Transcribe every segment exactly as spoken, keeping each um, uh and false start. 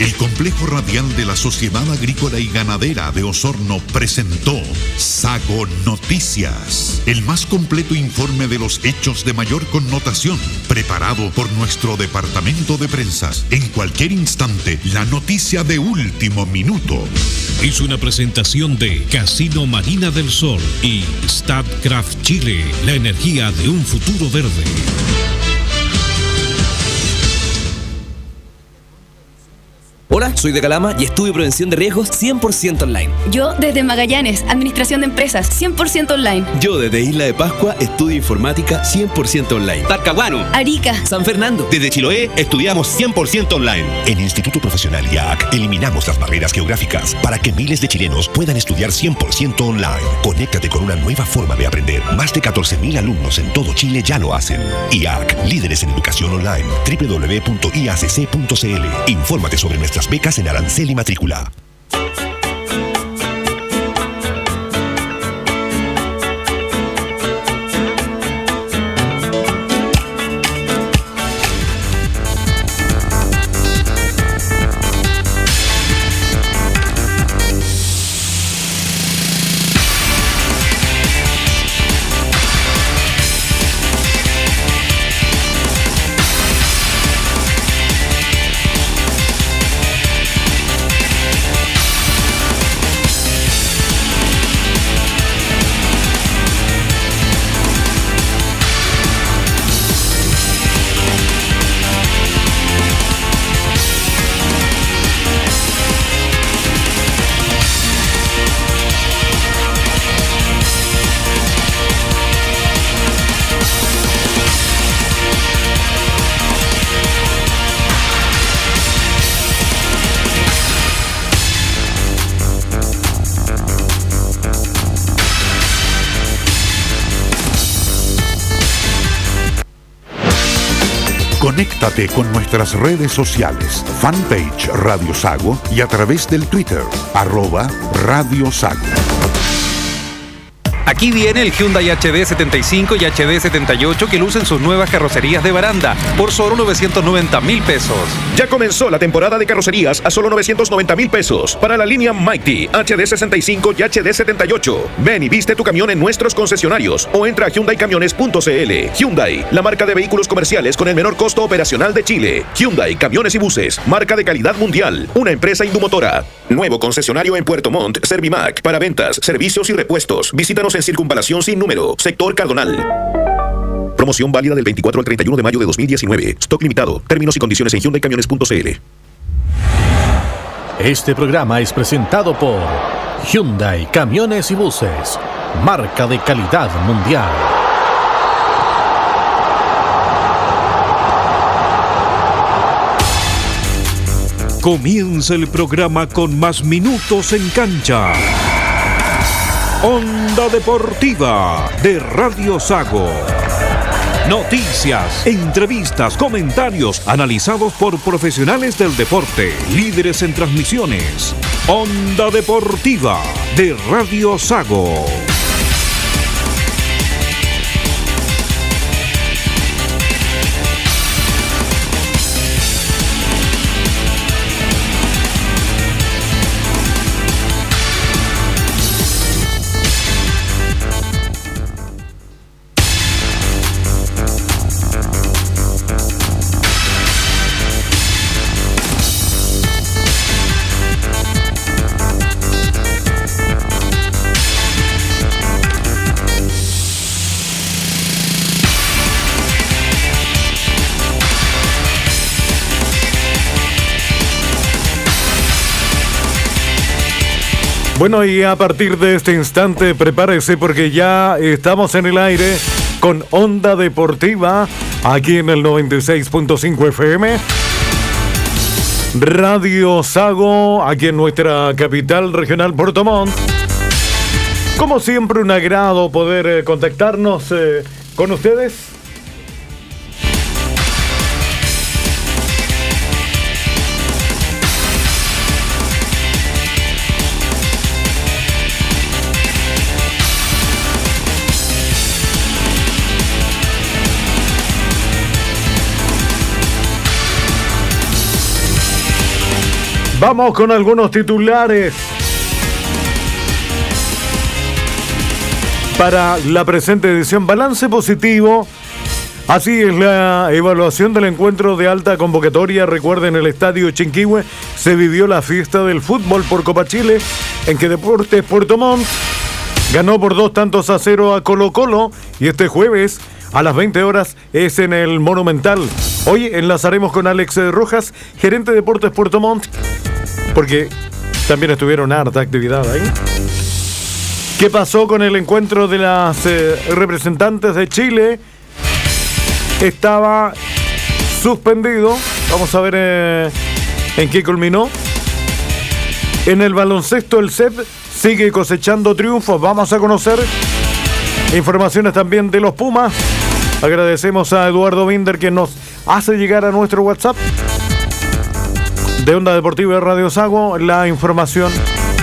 El Complejo Radial de la Sociedad Agrícola y Ganadera de Osorno presentó Sago Noticias, el más completo informe de los hechos de mayor connotación, preparado por nuestro departamento de prensas. En cualquier instante, la noticia de último minuto. Es una presentación de Casino Marina del Sol y Statkraft Chile, la energía de un futuro verde. Hola, soy de Calama y estudio prevención de riesgos cien por ciento online. Yo desde Magallanes, administración de empresas cien por ciento online. Yo desde Isla de Pascua estudio informática cien por ciento online. Talcahuano, Arica, San Fernando. Desde Chiloé estudiamos cien por ciento online. En Instituto Profesional I A C eliminamos las barreras geográficas para que miles de chilenos puedan estudiar cien por ciento online. Conéctate con una nueva forma de aprender. Más de catorce mil alumnos en todo Chile ya lo hacen. I A C, líderes en educación online. doble u doble u doble u punto i a c c punto c l. Infórmate sobre nuestras becas en arancel y matrícula. Conéctate con nuestras redes sociales, fanpage Radio Sago y a través del Twitter, arroba Radio Sago. Aquí viene el Hyundai H D setenta y cinco y H D setenta y ocho que lucen sus nuevas carrocerías de baranda por solo novecientos noventa mil pesos. Ya comenzó la temporada de carrocerías a solo novecientos noventa mil pesos para la línea Mighty, H D sesenta y cinco y H D setenta y ocho. Ven y viste tu camión en nuestros concesionarios o entra a hyundai camiones punto c l. Hyundai, la marca de vehículos comerciales con el menor costo operacional de Chile. Hyundai Camiones y Buses, marca de calidad mundial, una empresa Indumotora. Nuevo concesionario en Puerto Montt, Servimac, para ventas, servicios y repuestos. Visítanos en Circunvalación Sin Número, Sector Cardonal. Promoción válida del veinticuatro al treinta y uno de mayo de dos mil diecinueve. Stock limitado. Términos y condiciones en hyundai camiones punto c l. Este programa es presentado por Hyundai Camiones y Buses, marca de calidad mundial. Comienza el programa con más minutos en cancha. Onda Deportiva de Radio Sago. Noticias, entrevistas, comentarios analizados por profesionales del deporte, líderes en transmisiones. Onda Deportiva de Radio Sago. Bueno, y a partir de este instante, prepárese porque ya estamos en el aire con Onda Deportiva, aquí en el noventa y seis punto cinco F M. Radio Sago, aquí en nuestra capital regional, Puerto Montt. Como siempre, un agrado poder eh, contactarnos eh, con ustedes. Vamos con algunos titulares para la presente edición. Balance positivo. Así es la evaluación del encuentro de alta convocatoria. Recuerden, el estadio Chinquihue se vivió la fiesta del fútbol por Copa Chile, en que Deportes Puerto Montt ganó por dos tantos a cero a Colo Colo, y este jueves a las veinte horas es en el Monumental. Hoy enlazaremos con Alex Rojas, gerente de Deportes Puerto Montt, porque también estuvieron harta actividad ahí. ¿Qué pasó con el encuentro de las eh, representantes de Chile? Estaba suspendido. Vamos a ver eh, en qué culminó. En el baloncesto, el C E P sigue cosechando triunfos. Vamos a conocer informaciones también de los Pumas. Agradecemos a Eduardo Binder, que nos hace llegar a nuestro WhatsApp de Onda Deportiva de Radio Sago la información.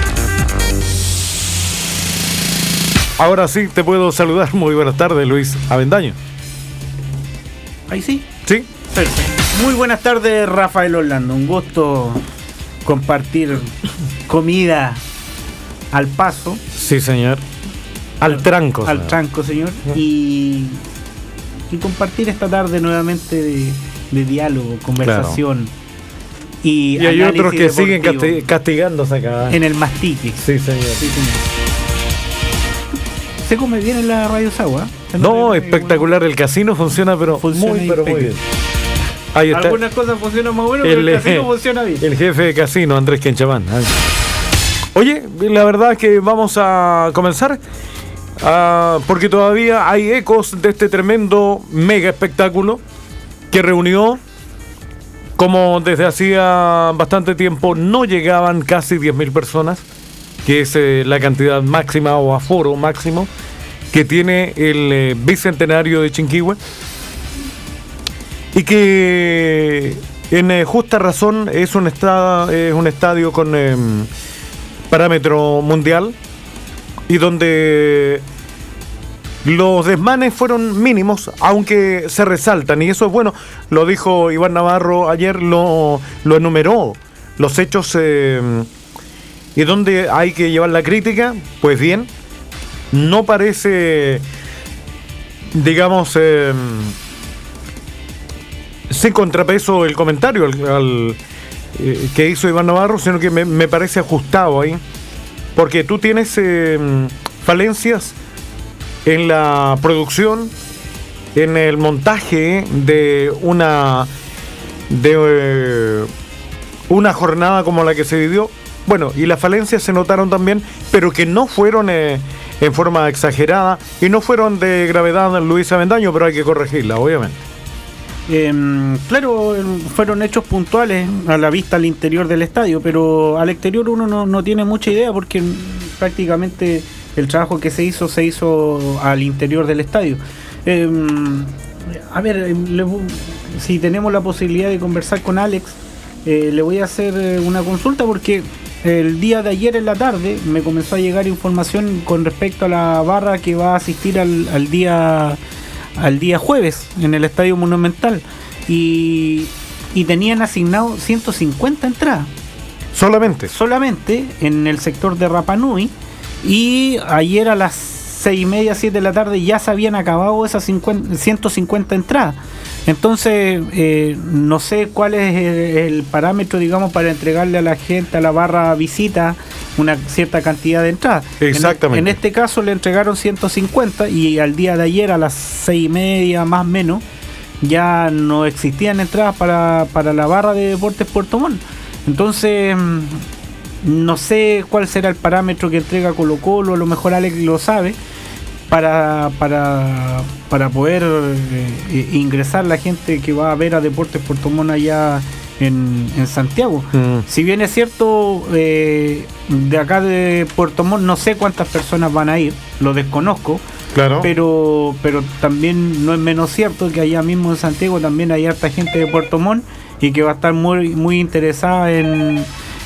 Ahora sí te puedo saludar. Muy buenas tardes, Luis Avendaño. Ahí sí. Sí. Perfecto. Muy buenas tardes, Rafael Orlando. Un gusto compartir comida al paso. Sí, señor. Al, al tranco. Al señor. tranco, señor. Y, y compartir esta tarde nuevamente de, de diálogo, conversación. Claro. Y, y hay otros que siguen casti- castigándose acá. En el mastique. Sí, señor. Sí, señor. Se come bien en la Radio Sagua. No, espectacular. El casino funciona, pero funciona muy, pero muy bien. Ahí está. Algunas cosas funcionan más bueno, pero el, el casino funciona bien. El jefe de casino, Andrés Quenchamán. Oye, la verdad es que vamos a comenzar, uh, porque todavía hay ecos de este tremendo mega espectáculo que reunió, como desde hacía bastante tiempo no llegaban casi diez mil personas, que es eh, la cantidad máxima o aforo máximo que tiene el eh, bicentenario de Chinquihue, y que en eh, justa razón es un, esta- es un estadio con eh, parámetro mundial, y donde los desmanes fueron mínimos, aunque se resaltan, y eso es bueno. Lo dijo Iván Navarro ayer, lo, lo enumeró, los hechos eh, y donde hay que llevar la crítica. Pues bien, no parece, digamos, eh, sin contrapeso el comentario al, al, eh, que hizo Iván Navarro, sino que me, me parece ajustado ahí, porque tú tienes eh, falencias en la producción, en el montaje de una de eh, una jornada como la que se vivió. Bueno, y las falencias se notaron también, pero que no fueron eh, en forma exagerada y no fueron de gravedad, Luis Avendaño, pero hay que corregirla, obviamente. Eh, claro, fueron hechos puntuales a la vista al interior del estadio, pero al exterior uno no, no tiene mucha idea, porque prácticamente el trabajo que se hizo, se hizo al interior del estadio. Eh, a ver, le, si tenemos la posibilidad de conversar con Alex, eh, le voy a hacer una consulta, porque el día de ayer en la tarde me comenzó a llegar información con respecto a la barra que va a asistir al, al día al día jueves en el Estadio Monumental, y, y tenían asignado ciento cincuenta entradas. Solamente. Solamente en el sector de Rapa Nui, y ayer a las seis y media, siete de la tarde ya se habían acabado esas cincuenta, ciento cincuenta entradas. Entonces, eh, no sé cuál es el, el parámetro, digamos, para entregarle a la gente, a la barra visita, una cierta cantidad de entradas. Exactamente. En, en este caso le entregaron ciento cincuenta, y al día de ayer a las seis y media, más o menos, ya no existían entradas para, para la barra de Deportes Puerto Montt. Entonces, no sé cuál será el parámetro que entrega Colo Colo, a lo mejor Alex lo sabe, para para para poder eh, ingresar la gente que va a ver a Deportes Puerto Montt allá en, en Santiago. Mm. Si bien es cierto, eh, de acá de Puerto Montt no sé cuántas personas van a ir, lo desconozco. Claro. Pero pero también no es menos cierto que allá mismo en Santiago también hay harta gente de Puerto Montt, y que va a estar muy muy interesada en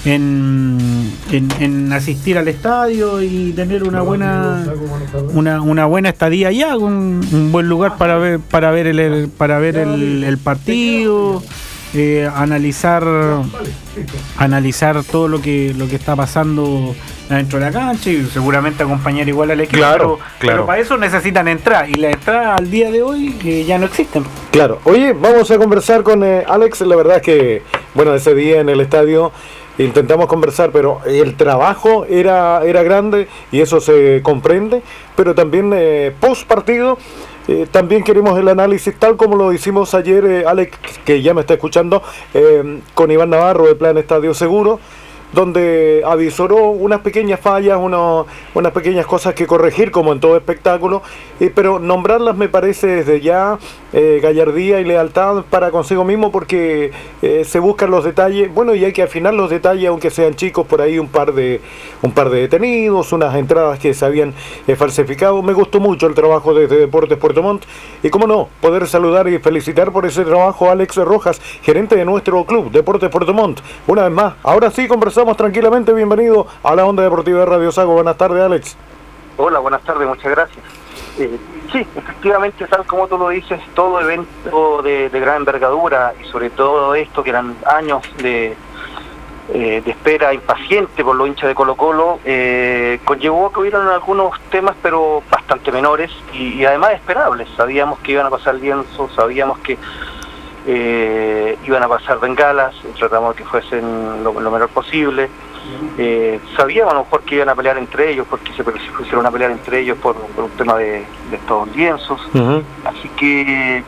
En, en, en asistir al estadio y tener una buena una, una buena estadía allá, un, un buen lugar para ver para ver el, el para ver el, el partido, eh, analizar analizar todo lo que lo que está pasando dentro de la cancha y seguramente acompañar igual al equipo. Claro, pero, claro. pero para eso necesitan entrar y las entradas al día de hoy eh, ya no existen. Claro. Oye, vamos a conversar con eh, Alex. La verdad es que, bueno, ese día en el estadio intentamos conversar, pero el trabajo era, era grande y eso se comprende, pero también eh, post partido eh, también queremos el análisis tal como lo hicimos ayer, eh, Alex, que ya me está escuchando, eh, con Iván Navarro de Plan Estadio Seguro, donde avisoró unas pequeñas fallas, uno, unas pequeñas cosas que corregir como en todo espectáculo, eh, pero nombrarlas me parece desde ya eh, gallardía y lealtad para consigo mismo, porque eh, se buscan los detalles, bueno, y hay que afinar los detalles aunque sean chicos, por ahí un par de un par de detenidos, unas entradas que se habían eh, falsificado. Me gustó mucho el trabajo desde Deportes Puerto Montt y cómo no, poder saludar y felicitar por ese trabajo a Alex Rojas, gerente de nuestro club Deportes Puerto Montt. Una vez más, ahora sí conversamos tranquilamente. Bienvenido a la Onda Deportiva de Radio Sago. Buenas tardes, Alex. Hola, buenas tardes, muchas gracias. Eh, sí, efectivamente, tal como tú lo dices, todo evento de, de gran envergadura y sobre todo esto que eran años de, eh, de espera impaciente por los hinchas de Colo Colo, eh, conllevó que hubieran algunos temas pero bastante menores y, y además esperables. Sabíamos que iban a pasar lienzos, sabíamos que Eh, iban a pasar bengalas, tratamos de que fuesen lo, lo menor posible. Eh, sabíamos a lo mejor que iban a pelear entre ellos, porque se pusieron a pelear entre ellos por, por un tema de, de estos lienzos. Uh-huh. Así que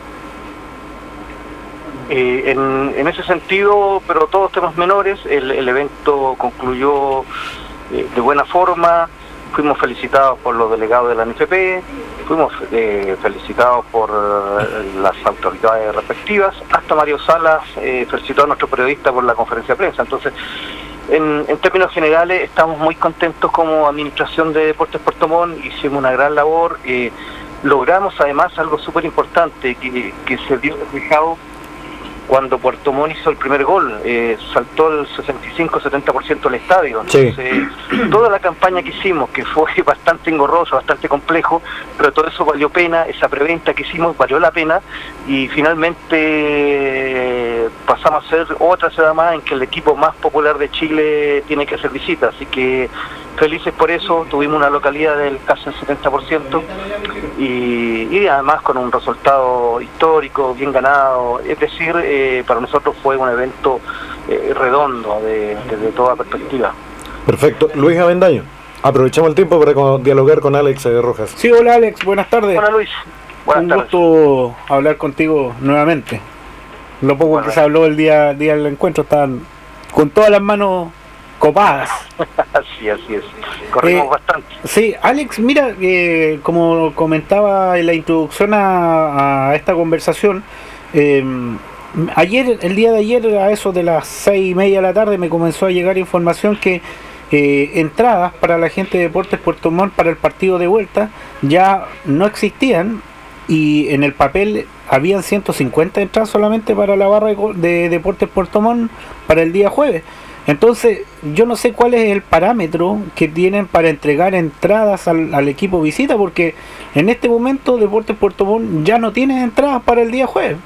eh, en, en ese sentido, pero todos temas menores, el, el evento concluyó eh, de buena forma. Fuimos felicitados por los delegados de la N F P, fuimos eh, felicitados por eh, las autoridades respectivas, hasta Mario Salas eh, felicitó a nuestro periodista por la conferencia de prensa. Entonces, en, en términos generales, estamos muy contentos como administración de Deportes Puerto Montt, hicimos una gran labor, eh, logramos además algo súper importante que, que se vio reflejado cuando Puerto Montt hizo el primer gol, eh, saltó el sesenta y cinco a setenta por ciento del estadio. Entonces, sí. Toda la campaña que hicimos, que fue bastante engorrosa, bastante complejo, pero todo eso valió pena, esa preventa que hicimos valió la pena, y finalmente eh, pasamos a ser otra ciudad más en que el equipo más popular de Chile tiene que hacer visitas, así que felices por eso. Tuvimos una localidad del casi el setenta por ciento y, y además con un resultado histórico, bien ganado, es decir, eh, para nosotros fue un evento eh, redondo de, de, de toda perspectiva. Perfecto. Luis Avendaño, aprovechamos el tiempo para con, dialogar con Alex eh, Rojas. Sí, hola Alex, buenas tardes. Hola Luis, buenas un tardes. gusto hablar contigo nuevamente. Lo poco bueno, que se habló el día, día del encuentro, estaban con todas las manos copadas. Así, así es. Corrimos eh, bastante. Sí, Alex, mira, eh, como comentaba en la introducción a, a esta conversación, eh, ayer, el día de ayer, a eso de las seis y media de la tarde, me comenzó a llegar información que eh, entradas para la gente de Deportes Puerto Montt para el partido de vuelta ya no existían, y en el papel habían ciento cincuenta entradas solamente para la barra de Deportes Puerto Montt para el día jueves. Entonces, yo no sé cuál es el parámetro que tienen para entregar entradas al, al equipo visita, porque en este momento Deportes Puerto Montt ya no tiene entradas para el día jueves.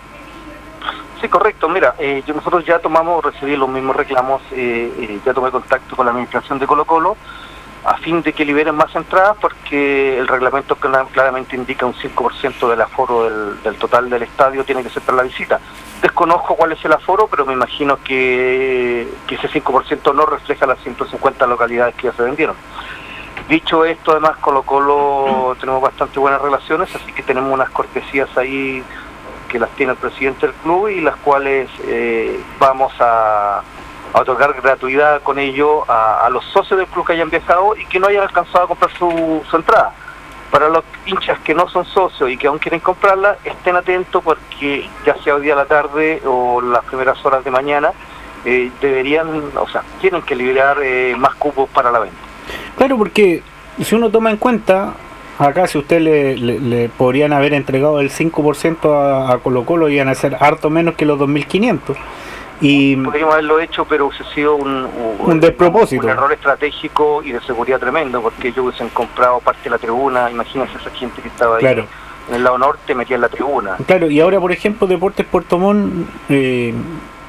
Sí, correcto. Mira, eh, nosotros ya tomamos, recibí los mismos reclamos, eh, eh, ya tomé contacto con la administración de Colo Colo a fin de que liberen más entradas, porque el reglamento claramente indica un cinco por ciento del aforo del, del total del estadio tiene que ser para la visita. Desconozco cuál es el aforo, pero me imagino que, que ese cinco por ciento no refleja las ciento cincuenta localidades que ya se vendieron. Dicho esto, además Colo Colo tenemos bastante buenas relaciones, así que tenemos unas cortesías ahí que las tiene el presidente del club y las cuales eh, vamos a, a otorgar gratuidad con ello a, a los socios del club que hayan viajado y que no hayan alcanzado a comprar su, su entrada. Para los hinchas que no son socios y que aún quieren comprarla, estén atentos, porque ya sea hoy día a la tarde o las primeras horas de mañana, eh, deberían, o sea, tienen que liberar eh, más cupos para la venta. Claro, porque si uno toma en cuenta, acá si usted le, le, le podrían haber entregado el cinco por ciento a, a Colo Colo, iban a ser harto menos que los dos mil quinientos. Y podríamos haberlo hecho, pero hubiese sido un, un, un despropósito, un error estratégico y de seguridad tremendo, porque ellos hubiesen comprado parte de la tribuna. Imagínense esa gente que estaba ahí, claro, en el lado norte, metía en la tribuna. Claro, y ahora por ejemplo Deportes Puerto Montt eh,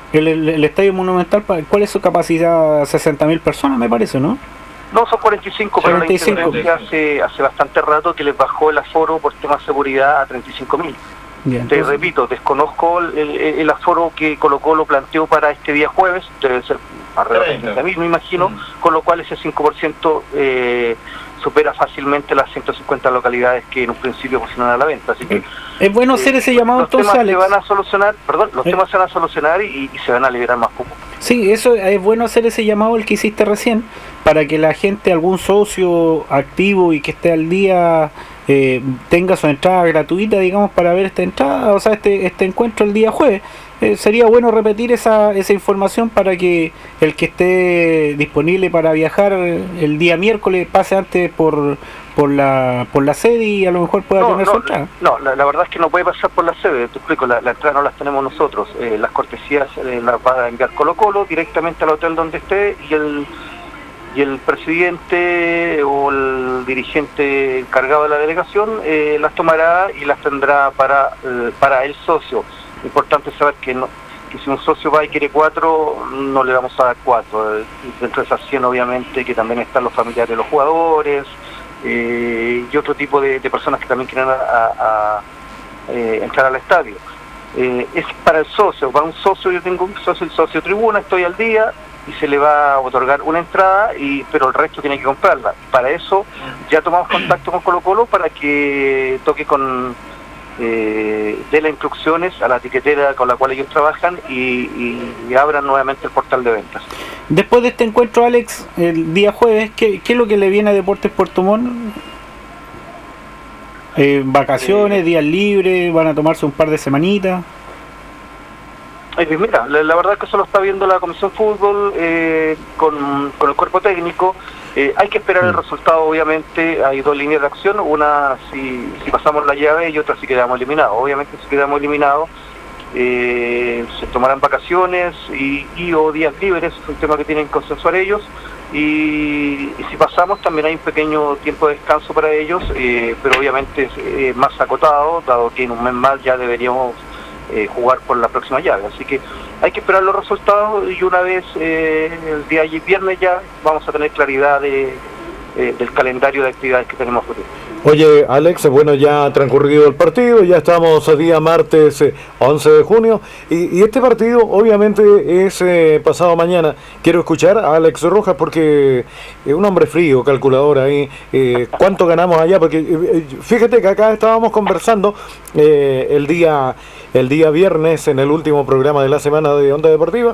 El, el, el Estadio Monumental, ¿cuál es su capacidad? sesenta mil personas, me parece, ¿no? No, son cuarenta y cinco, pero cuarenta y cinco. La intendencia hace, hace bastante rato que les bajó el aforo por temas de seguridad a treinta y cinco mil. Bien, Te entonces... repito, desconozco el, el, el aforo que Colo Colo planteó para este día jueves, debe ser alrededor de treinta mil, me imagino, mm. con lo cual ese cinco por ciento eh, supera fácilmente las ciento cincuenta localidades que en un principio pusieron a la venta. Así que es bueno hacer ese llamado, los entonces, temas Alex. se van a solucionar, perdón, los ¿Eh? temas se van a solucionar y, y se van a liberar más poco. Sí, eso es bueno hacer ese llamado, el que hiciste recién, para que la gente, algún socio activo y que esté al día, eh, tenga su entrada gratuita, digamos, para ver esta entrada, o sea, este este encuentro el día jueves. Eh, sería bueno repetir esa esa información para que el que esté disponible para viajar el día miércoles pase antes por por la por la sede y a lo mejor pueda no, tener no, su entrada. No, la, la verdad es que no puede pasar por la sede, te explico, la, la entrada no las tenemos nosotros, eh, las cortesías eh, las va a enviar Colo Colo directamente al hotel donde esté y el y el presidente o el dirigente encargado de la delegación eh, las tomará y las tendrá para eh, para el socio. Importante saber que no que si un socio va y quiere cuatro, no le vamos a dar cuatro. Eh, dentro de esas cien, obviamente, que también están los familiares de los jugadores eh, y otro tipo de, de personas que también quieren a, a, a, eh, entrar al estadio. Eh, es para el socio, va un socio, yo tengo un socio, el socio tribuna, estoy al día y se le va a otorgar una entrada, y pero el resto tiene que comprarla. Para eso ya tomamos contacto con Colo Colo para que toque con eh, dé las instrucciones a la etiquetera con la cual ellos trabajan y, y, y abran nuevamente el portal de ventas. Después de este encuentro, Alex, el día jueves, ¿qué, qué es lo que le viene a Deportes Puerto Montt? Eh, vacaciones, eh, días libres, van a tomarse un par de semanitas. Eh, mira, la, la verdad es que eso lo está viendo la Comisión Fútbol eh, con, con el cuerpo técnico. Eh, hay que esperar el resultado, obviamente. Hay dos líneas de acción, una si, si pasamos la llave y otra si quedamos eliminados. Obviamente si quedamos eliminados eh, se tomarán vacaciones y, y o días libres, es un tema que tienen que consensuar ellos. Y, y si pasamos también hay un pequeño tiempo de descanso para ellos, eh, pero obviamente es eh, más acotado, dado que en un mes más ya deberíamos eh, jugar por la próxima llave. Así que hay que esperar los resultados y una vez eh, el día viernes ya vamos a tener claridad de, eh, del calendario de actividades que tenemos futuro. Oye, Alex, bueno, ya ha transcurrido el partido, ya estamos a día martes eh, once de junio, y, y este partido obviamente es eh, pasado mañana. Quiero escuchar a Alex Rojas porque es un hombre frío, calculador ahí, eh, ¿cuánto ganamos allá? Porque eh, fíjate que acá estábamos conversando eh, el día el día viernes en el último programa de la semana de Onda Deportiva.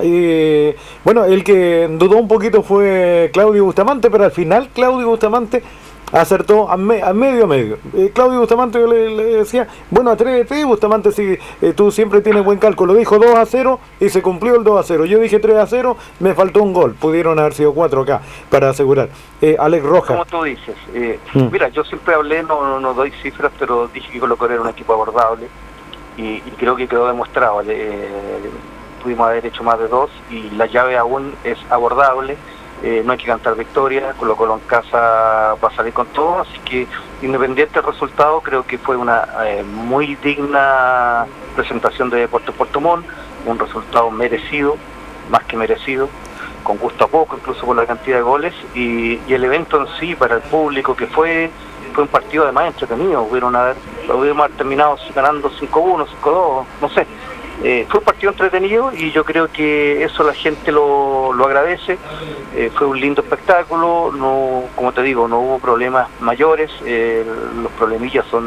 Y bueno, el que dudó un poquito fue Claudio Bustamante, pero al final Claudio Bustamante acertó a, me, a medio a medio. Eh, Claudio Bustamante, yo le, le decía, bueno, atrévete, Bustamante, si eh, tú siempre tienes buen cálculo. Dijo dos a cero y se cumplió el dos a cero. Yo dije tres a cero, me faltó un gol. Pudieron haber sido cuatro acá para asegurar. Eh, Alex Rojas. Como tú dices, eh, mm. mira, yo siempre hablé, no, no, no doy cifras, pero dije que Colo Colo era un equipo abordable y, y creo que quedó demostrado. Eh, pudimos haber hecho más de dos y la llave aún es abordable. Eh, no hay que cantar victoria, Colo Colo en casa va a salir con todo, así que independiente del resultado, creo que fue una eh, muy digna presentación de Deportes Puerto Montt, un resultado merecido, más que merecido, con gusto a poco, incluso por la cantidad de goles, y, y el evento en sí, para el público que fue, fue un partido además entretenido, pudieron haber, pudimos haber terminado ganando cinco uno, cinco dos, no sé. Eh, fue un partido entretenido y yo creo que eso la gente lo, lo agradece. Eh, fue un lindo espectáculo, no, como te digo, no hubo problemas mayores, eh, los problemillas son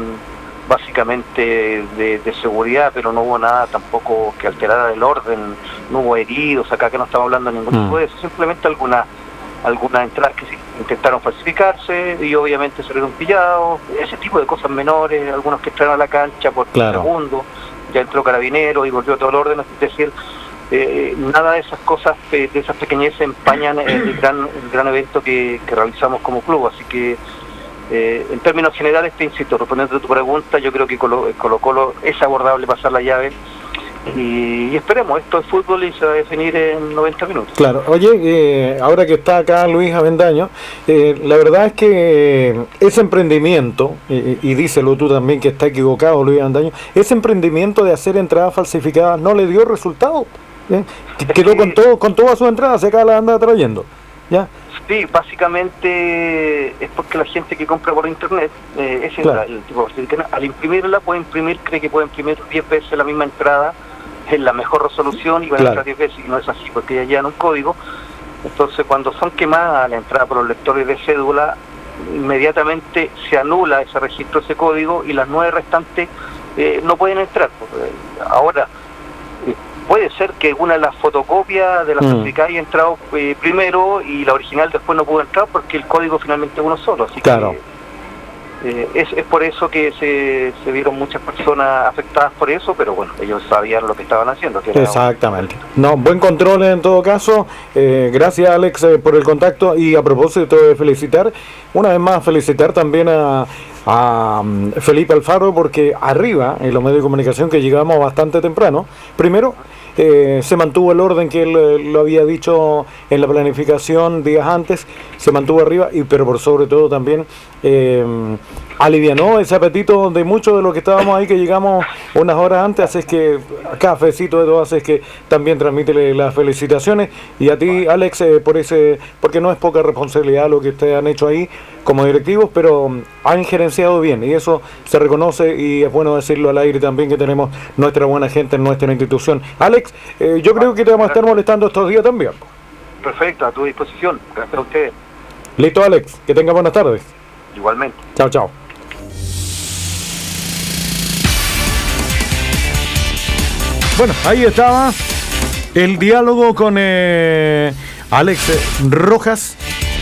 básicamente de, de seguridad, pero no hubo nada tampoco que alterara el orden, no hubo heridos, acá que no estamos hablando de ningún mm. tipo de eso, simplemente algunas algunas entradas que sí intentaron falsificarse y obviamente salieron pillados, ese tipo de cosas menores, algunos que entraron a la cancha por claro. segundo. Ya entró Carabinero y volvió todo el orden, es decir, eh, nada de esas cosas, de esas pequeñeces empañan el gran, el gran evento que, que realizamos como club, así que eh, en términos generales, te insisto, respondiendo a tu pregunta, yo creo que Colo Colo, Colo es abordable pasar la llave y, y esperemos, esto es fútbol y se va a definir en noventa minutos. Claro, oye, eh, ahora que está acá Luis Avendaño, eh, la verdad es que ese emprendimiento, eh, y díselo tú también que está equivocado Luis Avendaño, ese emprendimiento de hacer entradas falsificadas no le dio resultado. ¿eh? Quedó con todo, con todas sus entradas, se acá la anda trayendo. ¿Ya? Sí, básicamente es porque la gente que compra por internet, eh, ese Claro. es el tipo de que al imprimirla puede imprimir, cree que puede imprimir diez veces la misma entrada en la mejor resolución y va a Claro. entrar diez veces, y no es así porque ya llevan un código. Entonces cuando son quemadas la entrada por los lectores de cédula, inmediatamente se anula ese registro, ese código, y las nueve restantes eh, no pueden entrar. Ahora, eh, puede ser que una de las fotocopias de la Mm. certificada haya entrado eh, primero y la original después no pudo entrar porque el código finalmente es uno solo. Así Claro. que eh, es, es por eso que se, se vieron muchas personas afectadas por eso, pero bueno, ellos sabían lo que estaban haciendo. Que era Exactamente. No, buen control en todo caso. Eh, gracias, Alex, eh, por el contacto. Y a propósito de felicitar, una vez más felicitar también a, a um, Felipe Alfaro, porque arriba, en los medios de comunicación, que llegamos bastante temprano, primero eh, se mantuvo el orden que él eh, lo había dicho en la planificación días antes, se mantuvo arriba, y pero por sobre todo también eh, alivianó ese apetito de muchos de los que estábamos ahí, que llegamos unas horas antes. Así es que cafecito de todas, es que también transmítele las felicitaciones, y a ti, Alex, eh, por ese, porque no es poca responsabilidad lo que ustedes han hecho ahí como directivos, pero um, han gerenciado bien, y eso se reconoce, y es bueno decirlo al aire también, que tenemos nuestra buena gente en nuestra institución. Alex, eh, yo creo que te vamos a estar molestando estos días también. perfecto, a tu disposición. Gracias a ustedes. Listo, Alex, que tenga buenas tardes. Igualmente. Chao, chao. Bueno, ahí estaba el diálogo con eh, Alex Rojas,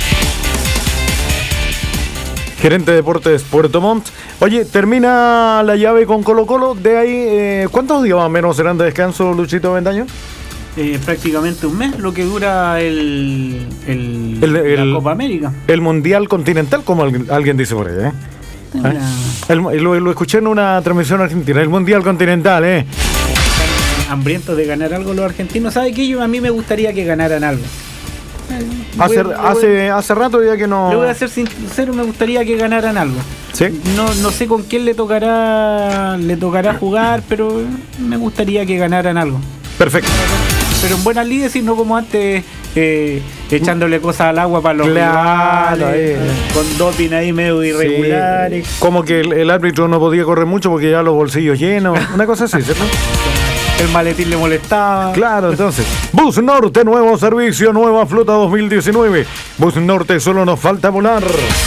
gerente de deportes Puerto Montt. Oye, termina la llave con Colo Colo. De ahí, eh, ¿cuántos días más o menos serán de descanso, Luchito Bendaño? Eh, prácticamente un mes, lo que dura el, el, El, el- la Copa América. El Mundial Continental, como alguien, alguien dice por ahí, ¿eh? ¿Eh? El- lo, lo escuché en una transmisión argentina, el Mundial Continental, ¿eh? Hambrientos de ganar algo los argentinos. ¿Sabe qué? Yo, a mí me gustaría que ganaran algo. Eh, Hace, voy- voy- hace, hace rato ya que no... Le voy a ser sincero, me gustaría que ganaran algo. ¿Sí? No, no sé con quién le tocará le tocará jugar, pero me gustaría que ganaran algo. Perfecto. Pero en buenas lides y no como antes, eh, echándole cosas al agua para los Claro, rivales, eh. con doping ahí medio irregulares. Sí, como que el, el árbitro no podía correr mucho porque ya los bolsillos llenos, una cosa así, ¿cierto? El maletín le molestaba. Claro, entonces. Bus Norte, nuevo servicio, nueva flota dos mil diecinueve. Bus Norte, solo nos falta volar.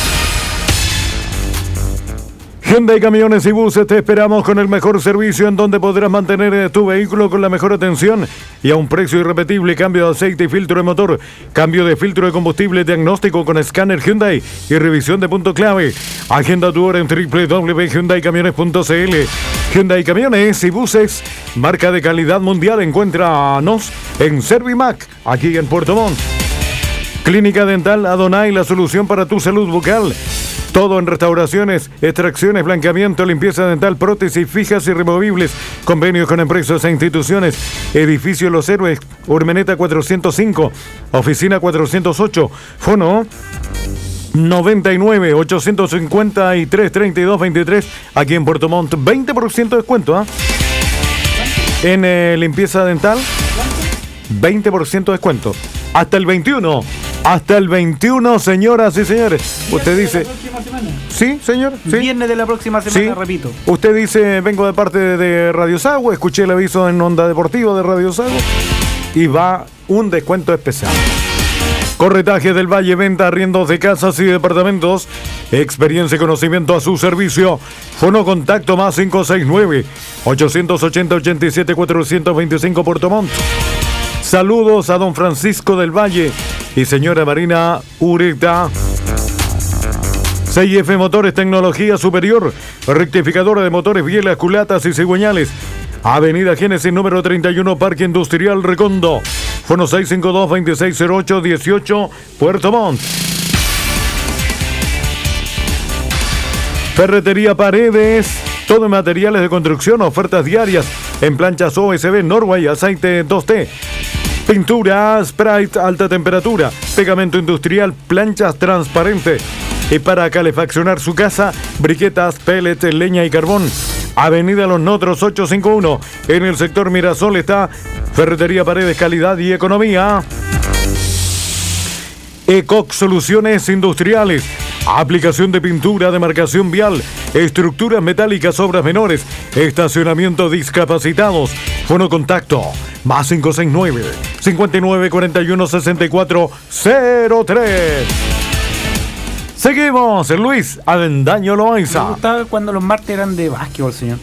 Hyundai Camiones y Buses, te esperamos con el mejor servicio, en donde podrás mantener tu vehículo con la mejor atención y a un precio irrepetible. Cambio de aceite y filtro de motor, cambio de filtro de combustible, diagnóstico con escáner Hyundai y revisión de punto clave. Agenda tu hora en doble u doble u doble u punto hyundai camiones punto c l. Hyundai Camiones y Buses, marca de calidad mundial. Encuéntranos en Servimac, aquí en Puerto Montt. Clínica Dental Adonai, la solución para tu salud bucal. Todo en restauraciones, extracciones, blanqueamiento, limpieza dental, prótesis fijas y removibles. Convenios con empresas e instituciones. Edificio Los Héroes, Urmeneta cuatrocientos cinco, Oficina cuatrocientos ocho. Fono noventa y nueve, ochocientos cincuenta y tres, treinta y dos veintitrés. Aquí en Puerto Montt, veinte por ciento de descuento. ¿Ah? En eh, limpieza dental, veinte por ciento de descuento. Hasta el veintiuno. Hasta el veintiuno, señoras y señores. Usted dice... Sí, señor. ¿Sí? Viernes de la próxima semana, Sí. repito. Usted dice, vengo de parte de Radio Sago, escuché el aviso en Onda Deportivo de Radio Sago y va un descuento especial. Corretaje del Valle, venta, arriendos de casas y departamentos. Experiencia y conocimiento a su servicio. Fono contacto más cinco seis nueve, ochocientos ochenta, ochenta y siete, cuatrocientos veinticinco Puerto Montt. Saludos a don Francisco del Valle y señora Marina Ureta. C I F Motores, tecnología superior, rectificadora de motores, bielas, culatas y cigüeñales. Avenida Génesis número treinta y uno, Parque Industrial Recondo. Fono seis cinco dos, veintiséis cero ocho, dieciocho, Puerto Montt. Ferretería Paredes, todo en materiales de construcción, ofertas diarias en planchas O S B, Norway, aceite dos T. Pintura, Sprite, alta temperatura, pegamento industrial, planchas transparentes. Y para calefaccionar su casa, briquetas, pellets, leña y carbón. Avenida Los Notros ochocientos cincuenta y uno. En el sector Mirasol está Ferretería Paredes, calidad y economía. Ecoc Soluciones Industriales. Aplicación de pintura, demarcación vial, estructuras metálicas, obras menores, estacionamiento discapacitados. Fono contacto más cinco seis nueve, cinco nueve cuatro uno, seis cuatro cero tres. Seguimos, Luis Avendaño Loaiza. Me gustaba cuando los martes eran de básquetbol, señor.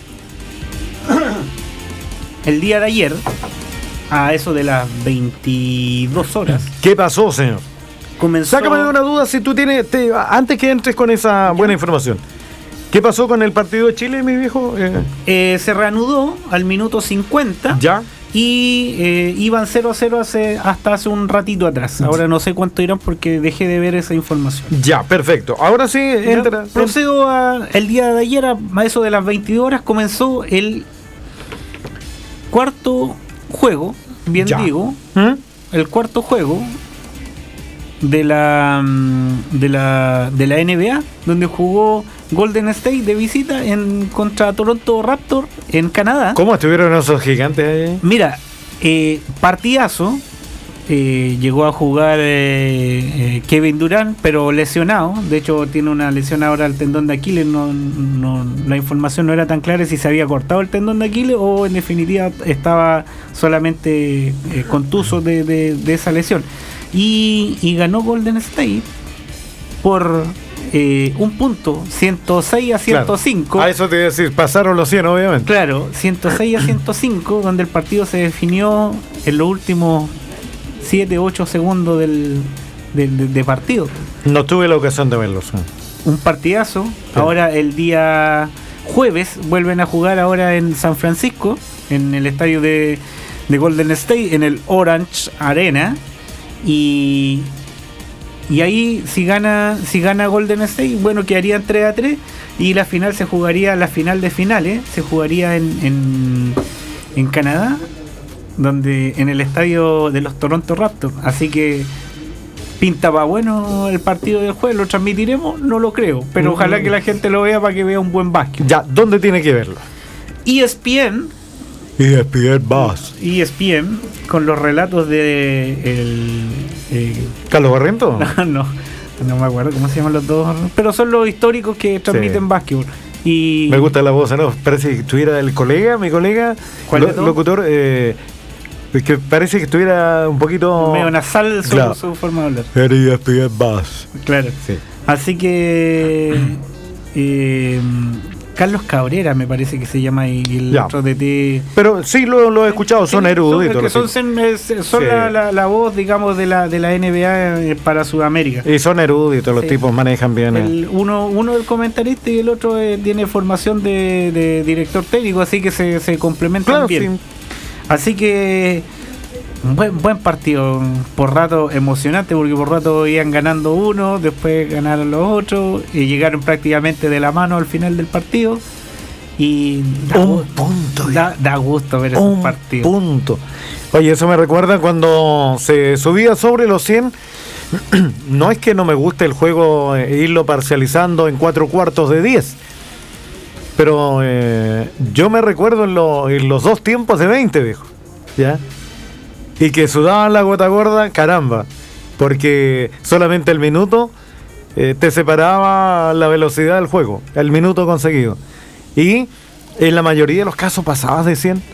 El día de ayer, a eso de las veintidós horas. ¿Qué pasó, señor? Comenzó... Sácame de una duda si tú tienes... Te, antes que entres con esa buena información. ¿Qué pasó con el partido de Chile, mi viejo? Eh... Eh, se reanudó al minuto cincuenta. Ya. Y eh, iban cero a cero hace, hasta hace un ratito atrás. Ahora no sé cuánto irán porque dejé de ver esa información. Ya, perfecto. Ahora sí, entra. Ya, procedo a... El día de ayer, a eso de las veintidós horas, comenzó el cuarto juego, bien ya. digo, ¿Mm? el cuarto juego de la de la de la N B A, donde jugó Golden State de visita en contra Toronto Raptors en Canadá. ¿Cómo estuvieron esos gigantes ahí? Mira, eh, partidazo. Eh, llegó a jugar eh, eh, Kevin Durant, pero lesionado. De hecho, tiene una lesión ahora al tendón de Aquiles. No, no, la información no era tan clara si se había cortado el tendón de Aquiles o en definitiva estaba solamente eh, contuso de, de, de esa lesión. Y, y ganó Golden State por eh, un punto, ciento seis a ciento cinco. Claro. A eso te iba a decir, pasaron los cien, obviamente. Claro, ciento seis a ciento cinco, donde el partido se definió en los últimos siete ocho segundos del, del de, de partido. No tuve la ocasión de verlos. Un partidazo. Sí. Ahora el día jueves vuelven a jugar ahora en San Francisco, en el estadio de, de Golden State, en el Orange Arena. Y, y ahí si gana si gana Golden State, bueno, quedarían tres a tres y la final se jugaría, la final de finales se jugaría en, en, en Canadá, donde en el estadio de los Toronto Raptors. Así que pinta para bueno el partido del jueves. ¿Lo transmitiremos? No lo creo, pero mm. ojalá que la gente lo vea para que vea un buen básquet. Ya, ¿dónde tiene que verlo? E S P N E S P N Bass. E S P N con los relatos de el, eh, ¿Carlos Barriento? No, no, no me acuerdo cómo se llaman los dos, pero son los históricos que transmiten sí. básquetbol. Y me gusta la voz, ¿no? Parece que estuviera el colega, mi colega, ¿cuál lo, locutor, eh, que parece que estuviera un poquito medio nasal su, claro. su forma de hablar. E S P N Bass. Claro. Sí. Así que eh, Carlos Cabrera me parece que se llama y el ya. otro D T. Pero sí lo, lo he escuchado, son sí, eruditos. Son, son, son sí. la, la, la voz, digamos, de la de la N B A para Sudamérica. Y son eruditos, los sí. tipos manejan bien. El, uno uno el comentarista y el otro eh, tiene formación de, de director técnico, así que se, se complementan claro, bien. Sí. Así que un buen, buen partido, por rato emocionante, porque por rato iban ganando uno, después ganaron los otros y llegaron prácticamente de la mano al final del partido. Y da, un punto da, da gusto ver esos partidos. Un punto. Oye, eso me recuerda cuando se subía sobre los cien. No es que no me guste el juego, eh, irlo parcializando en cuatro cuartos de diez, pero eh, yo me recuerdo en, lo, en los dos tiempos de veinte, viejo, ¿ya? Y que sudaban la gota gorda, caramba, porque solamente el minuto eh, te separaba la velocidad del juego, el minuto conseguido. Y en la mayoría de los casos pasabas de cien.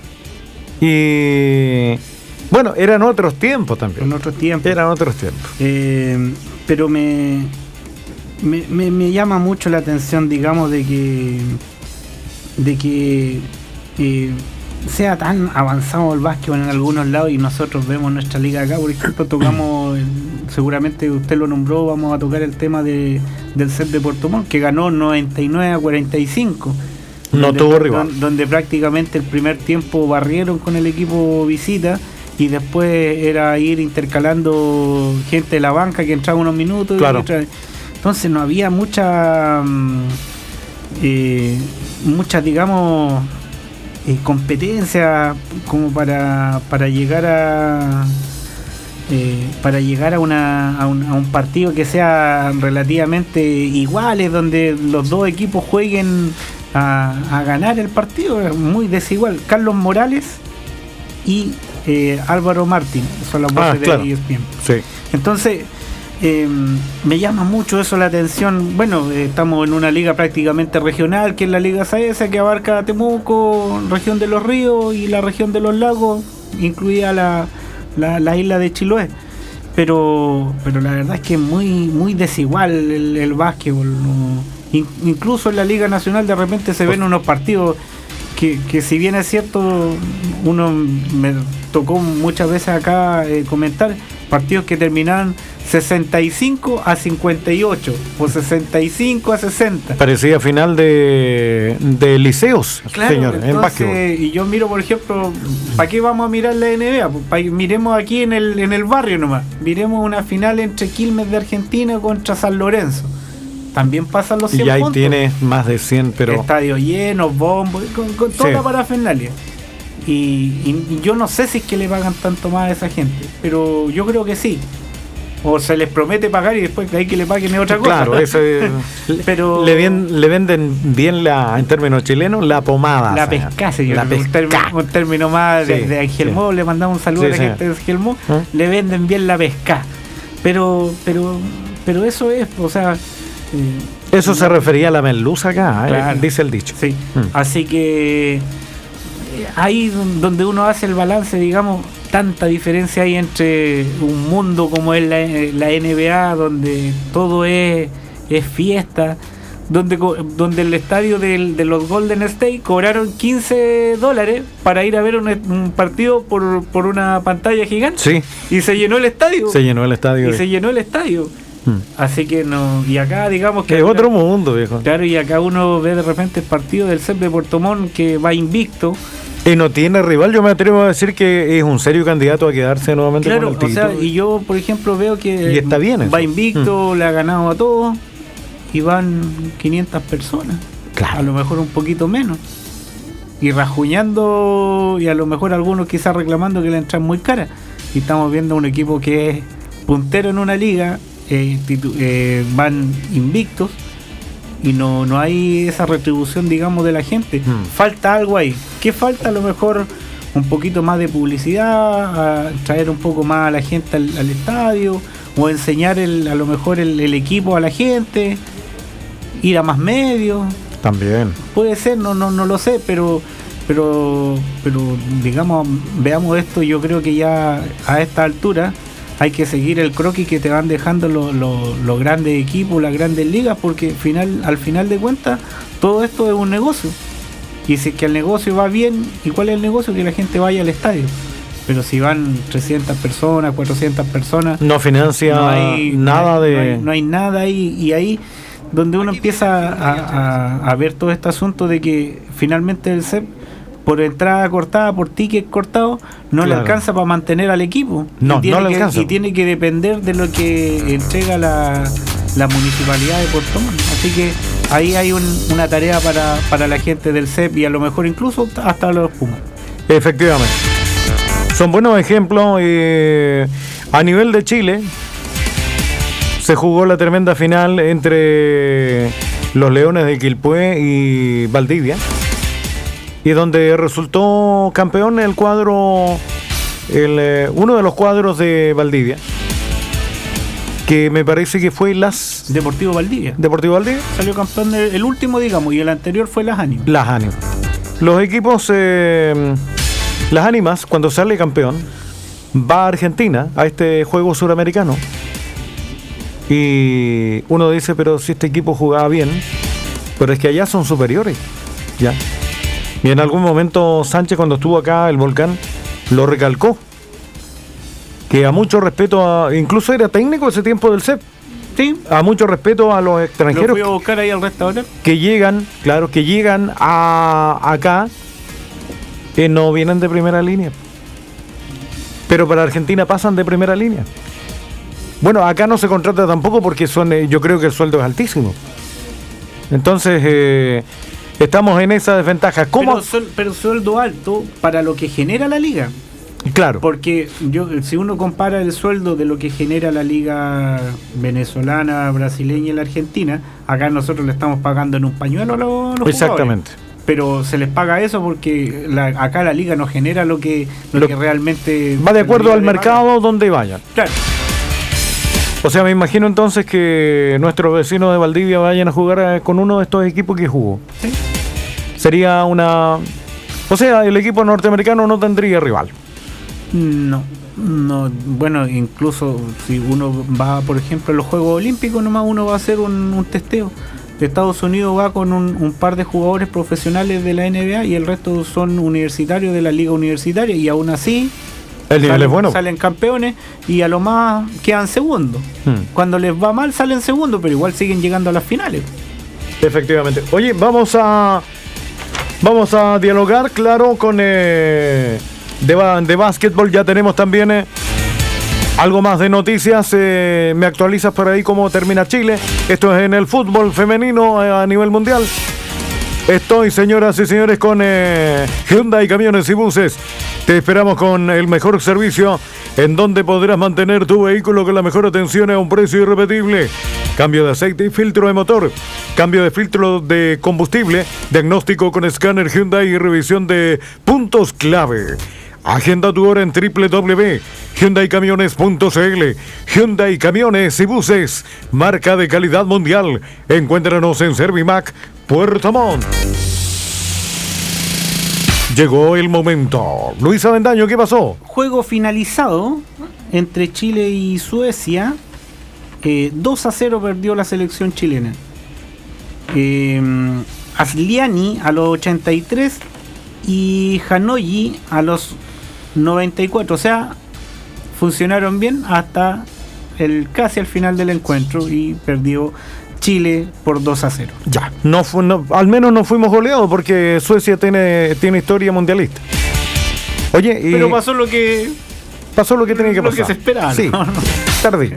Y bueno, eran otros tiempos también. En otros tiempos. Eran otros tiempos. Eh, pero me, me, me, me llama mucho la atención, digamos, de que, de que eh, sea tan avanzado el básquetbol en algunos lados y nosotros vemos nuestra liga acá, por ejemplo, tocamos, seguramente usted lo nombró, vamos a tocar el tema de, del set de Puerto Montt, que ganó noventa y nueve a cuarenta y cinco. No donde, tuvo rival. Donde, donde prácticamente el primer tiempo barrieron con el equipo visita y después era ir intercalando gente de la banca que entraba unos minutos. Claro. Y otra. Entonces no había mucha, eh, mucha, digamos, eh, competencia como para, para llegar a eh, para llegar a, una, a, un, a un partido que sea relativamente iguales, donde los dos equipos jueguen a, a ganar el partido. Es muy desigual. Carlos Morales y eh, Álvaro Martín son las voces ah, claro. de E S P N. Sí. Entonces eh, me llama mucho eso la atención. Bueno, eh, estamos en una liga prácticamente regional, que es la Liga Saesa, que abarca Temuco, región de los Ríos y la región de los Lagos, incluida la, la, la isla de Chiloé. Pero pero la verdad es que es muy muy desigual el, el básquetbol, ¿no? In, incluso en la Liga Nacional de repente se ven unos partidos que, que si bien es cierto, uno me tocó muchas veces acá eh, comentar partidos que terminaban sesenta y cinco a cincuenta y ocho o sesenta y cinco a sesenta. Parecía final de, de liceos, claro, señor, entonces, en básquetbol. Y yo miro, por ejemplo, ¿para qué vamos a mirar la N B A? Pa, miremos aquí en el, en el barrio nomás. Miremos una final entre Quilmes de Argentina contra San Lorenzo. También pasan los cien y ahí puntos. Tiene más de cien, pero... Estadios llenos, bombos, con, con toda sí. la parafernalia. Y, y, y yo no sé si es que le pagan tanto más a esa gente, pero yo creo que sí. O se les promete pagar y después de ahí que le paguen es otra cosa. Claro, ese, pero le, bien, le venden bien la, en términos chilenos, la pomada. La pesca, señor. La un, pesca. Término, un término más sí, de, de Angelmó, sí. le mandamos un saludo sí, a la señor. gente de Angelmó. ¿Eh? Le venden bien la pesca. Pero, pero, pero eso es, o sea... Eh, eso se refería a la merluza acá, claro. eh, dice el dicho. Sí. Mm. Así que ahí donde uno hace el balance, digamos, tanta diferencia hay entre un mundo como es la, la N B A, donde todo es, es fiesta, donde, donde el estadio del, de los Golden State cobraron quince dólares para ir a ver un, un partido por, por una pantalla gigante. Sí. Y se llenó el estadio. Se llenó el estadio. Y se llenó el estadio. Así que no, y acá digamos que... Es acá, otro mundo, viejo. Claro, y acá uno ve de repente el partido del C E P de Puerto Montt que va invicto. Y no tiene rival, yo me atrevo a decir que es un serio candidato a quedarse nuevamente claro, con el título. O sea, y yo, por ejemplo, veo que y está bien va eso. invicto, mm. le ha ganado a todos y van quinientas personas. Claro. A lo mejor un poquito menos. Y rajuñando, y a lo mejor algunos quizás reclamando que le entran muy cara. Y estamos viendo un equipo que es puntero en una liga. Eh, titu- eh, van invictos y no, no hay esa retribución, digamos, de la gente. Hmm. Falta algo ahí. ¿Qué falta? A lo mejor un poquito más de publicidad, a traer un poco más a la gente al, al estadio, o enseñar el, a lo mejor el, el equipo a la gente, ir a más medios. También. Puede ser, no, no, no lo sé, pero pero pero digamos, veamos esto. Yo creo que ya a esta altura hay que seguir el croquis que te van dejando los, los, los grandes equipos, las grandes ligas, porque final, al final de cuentas todo esto es un negocio. Y si es que el negocio va bien, ¿y cuál es el negocio? Que la gente vaya al estadio. Pero si van trescientas personas, cuatrocientas personas... No financia no hay, nada no hay, de... No hay, no hay nada ahí, y ahí donde uno empieza a, a, a ver todo este asunto de que finalmente el C E P, por entrada cortada, por ticket cortado, no claro. le alcanza para mantener al equipo. No, y tiene no le que, alcanza. Y tiene que depender de lo que entrega la, la municipalidad de Puerto Montt. Así que ahí hay un, una tarea para, para la gente del C E P y a lo mejor incluso hasta los Pumas. Efectivamente. Son buenos ejemplos. Eh, a nivel de Chile, se jugó la tremenda final entre los Leones de Quilpué y Valdivia. Y donde resultó campeón el cuadro, el, eh, uno de los cuadros de Valdivia, que me parece que fue las... Deportivo Valdivia. Deportivo Valdivia. Salió campeón el, el último, digamos, y el anterior fue Las Ánimas. Las Ánimas. Los equipos, eh, Las Ánimas, cuando sale campeón, va a Argentina, a este juego suramericano. Y uno dice, pero si este equipo jugaba bien, pero es que allá son superiores, ya. Y en algún momento Sánchez, cuando estuvo acá, el Volcán, lo recalcó. Que a mucho respeto, a, incluso era técnico ese tiempo del C E P. Sí. A mucho respeto a los extranjeros. Lo fui a buscar ahí al restaurante. Que llegan, claro, que llegan a acá, que no vienen de primera línea. Pero para Argentina pasan de primera línea. Bueno, acá no se contrata tampoco porque son, eh, yo creo que el sueldo es altísimo. Entonces... Eh, Estamos en esa desventaja. ¿Cómo? Pero, sol, pero sueldo alto para lo que genera la liga. Claro. Porque yo, si uno compara el sueldo de lo que genera la liga venezolana, brasileña y la argentina, acá nosotros le estamos pagando en un pañuelo a los, los Exactamente. jugadores. Pero se les paga eso porque la, acá la liga no genera lo que, lo lo que realmente... Va de acuerdo al de mercado pagar. donde vayan. Claro. O sea, me imagino entonces que nuestros vecinos de Valdivia vayan a jugar con uno de estos equipos que jugó. Sí. Sería una... O sea, el equipo norteamericano no tendría rival. No, no, bueno, incluso si uno va, por ejemplo, a los Juegos Olímpicos, nomás uno va a hacer un, un testeo. De Estados Unidos va con un, un par de jugadores profesionales de la N B A y el resto son universitarios de la liga universitaria y aún así el nivel salen, es bueno. salen campeones y a lo más quedan segundos. Hmm. Cuando les va mal salen segundos, pero igual siguen llegando a las finales. Efectivamente. Oye, vamos a vamos a dialogar, claro, con eh, de, de básquetbol. Ya tenemos también eh, algo más de noticias. Eh, me actualizas por ahí cómo termina Chile. Esto es en el fútbol femenino eh, a nivel mundial. Estoy, señoras y señores, con eh, Hyundai Camiones y Buses. Te esperamos con el mejor servicio, en donde podrás mantener tu vehículo con la mejor atención a un precio irrepetible. Cambio de aceite y filtro de motor, cambio de filtro de combustible, diagnóstico con escáner Hyundai y revisión de puntos clave. Agenda tu hora en doble u doble u doble u punto hyundai camiones punto c l. Hyundai Camiones y Buses, marca de calidad mundial. Encuéntranos en Servimac, Puerto Montt. Llegó el momento. Luis Avendaño, ¿qué pasó? Juego finalizado entre Chile y Suecia. Eh, dos a cero perdió la selección chilena. Eh, Asliani a los ochenta y tres y Hanoyi a los noventa y cuatro. O sea, funcionaron bien hasta el casi al final del encuentro y perdió Chile por dos a cero. Ya, no, fu- no al menos no fuimos goleados porque Suecia tiene, tiene historia mundialista. Oye, y pero pasó lo que pasó lo que tenía que lo pasar. que se esperaba. Sí, ¿no? Tardí.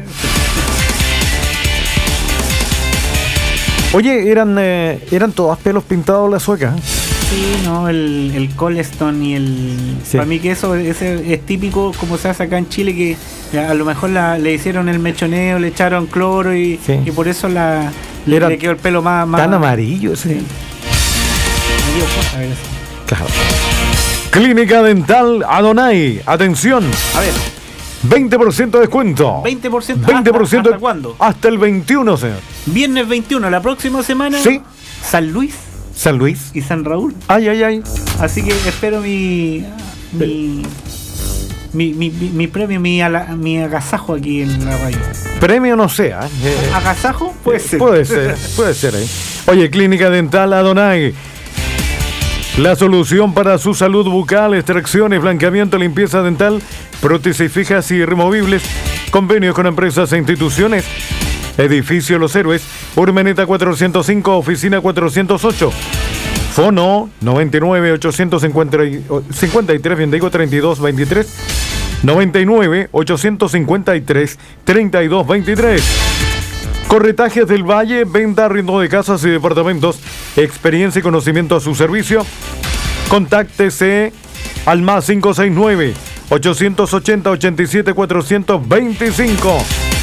Oye, eran eh, eran todas pelos pintados las suecas. ¿eh? Sí, no, el, el Colston y el... Sí. Para mí que eso ese es típico como se hace acá en Chile, que a lo mejor la, le hicieron el mechoneo, le echaron cloro y, sí. y por eso la, le, le quedó el pelo más... más tan amarillo, sí. sí. A ver, claro. Clínica Dental Adonai. Atención. A ver. veinte por ciento de descuento. veinte por ciento. veinte por ciento ¿Hasta, hasta cuándo? Hasta el veintiuno, señor. Viernes veintiuno, la próxima semana. Sí. San Luis. San Luis. Y San Raúl. Ay, ay, ay. Así que espero mi... Mi, mi, mi, mi, mi premio, mi, ala, mi agasajo aquí en la radio. Premio no sea. Eh, ¿Agasajo? Puede ser. Puede ser, puede ser. Eh. Oye, Clínica Dental Adonai. La solución para su salud bucal, extracciones, blanqueamiento, limpieza dental, prótesis fijas y removibles. Convenios con empresas e instituciones. Edificio Los Héroes, Urmeneta cuatrocientos cinco, Oficina cuatrocientos ocho. Fono noventa y nueve, ochocientos cincuenta y tres, bien digo, treinta y dos veintitrés. noventa y nueve, ochocientos cincuenta y tres, treinta y dos veintitrés. Corretajes del Valle, venta, arriendo de casas y departamentos. Experiencia y conocimiento a su servicio. Contáctese al más cinco seis nueve, ochocientos ochenta, ochenta y siete, cuatrocientos veinticinco.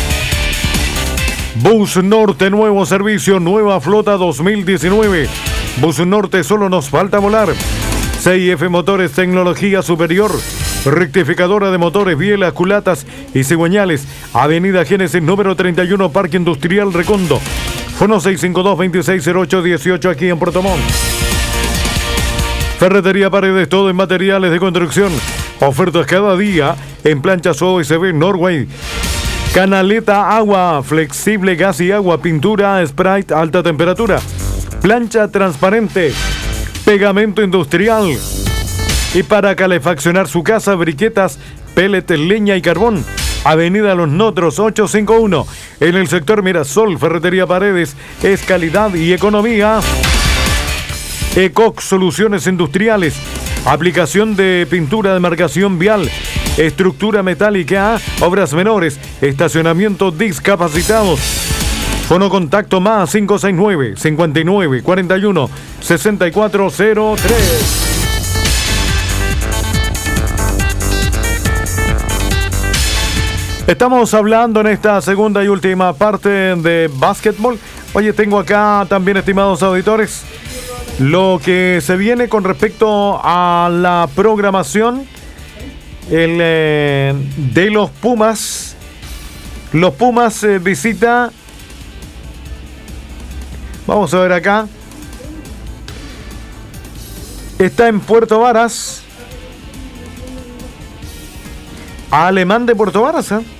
Bus Norte, nuevo servicio, nueva flota dos mil diecinueve. Bus Norte, solo nos falta volar. C I F Motores, tecnología superior. Rectificadora de motores, bielas, culatas y cigüeñales. Avenida Génesis, número treinta y uno, Parque Industrial Recondo. Fono seis cinco dos, veintiséis cero ocho dieciocho, aquí en Puerto Montt. Ferretería Paredes, todo en materiales de construcción. Ofertas cada día en planchas O S B Norway. Canaleta, agua, flexible, gas y agua, pintura, Sprite, alta temperatura, plancha transparente, pegamento industrial. Y para calefaccionar su casa, briquetas, pellet, leña y carbón. Avenida Los Notros ochocientos cincuenta y uno. En el sector Mirasol, Ferretería Paredes, es calidad y economía. Ecox Soluciones Industriales. Aplicación de pintura de marcación vial. Estructura metálica, obras menores, estacionamiento discapacitados. Fono contacto más cinco seis nueve, cincuenta y nueve, cuarenta y uno, sesenta y cuatro cero tres. Estamos hablando en esta segunda y última parte de básquetbol. Oye, tengo acá también, estimados auditores, lo que se viene con respecto a la programación el, eh, de los Pumas. Los Pumas eh, visita, vamos a ver acá, está en Puerto Varas, Alemán de Puerto Varas, ¿eh?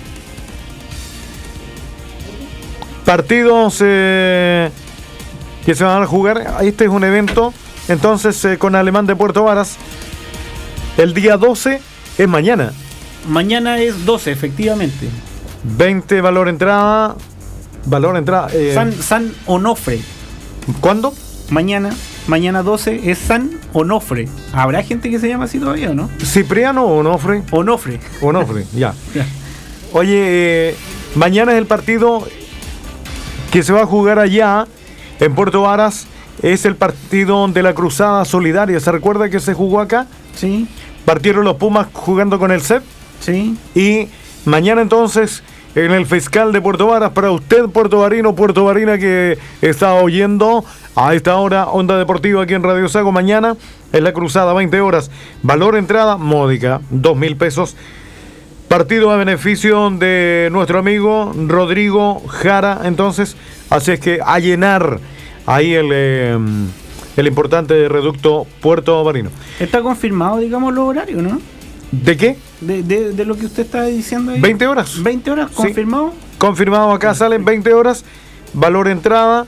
Partidos eh, que se van a jugar. Este es un evento, entonces, eh, con Alemán de Puerto Varas. El día doce es mañana. Mañana es doce, efectivamente. veinte valor entrada. Valor entrada. Eh, San, San Onofre. ¿Cuándo? Mañana. Mañana doce es San Onofre. ¿Habrá gente que se llama así todavía o no? ¿Cipriano o Onofre? Onofre. Onofre, ya. ya. Oye, eh, mañana es el partido que se va a jugar allá en Puerto Varas. Es el partido de la Cruzada Solidaria. ¿Se recuerda que se jugó acá? Sí. Partieron los Pumas jugando con el C E P. Sí. Y mañana entonces en el Fiscal de Puerto Varas, para usted, puertovarino, puertovarina, que está oyendo a esta hora Onda Deportiva aquí en Radio Sago, mañana es la Cruzada, veinte horas. Valor entrada módica, dos mil pesos. Partido a beneficio de nuestro amigo Rodrigo Jara, entonces, así es que a llenar ahí el, eh, el importante reducto Puerto Varino. Está confirmado, digamos, los horarios, ¿no? ¿De qué? De, de, de lo que usted está diciendo ahí. veinte horas. veinte horas, confirmado. Sí, confirmado, acá salen veinte horas. Valor entrada,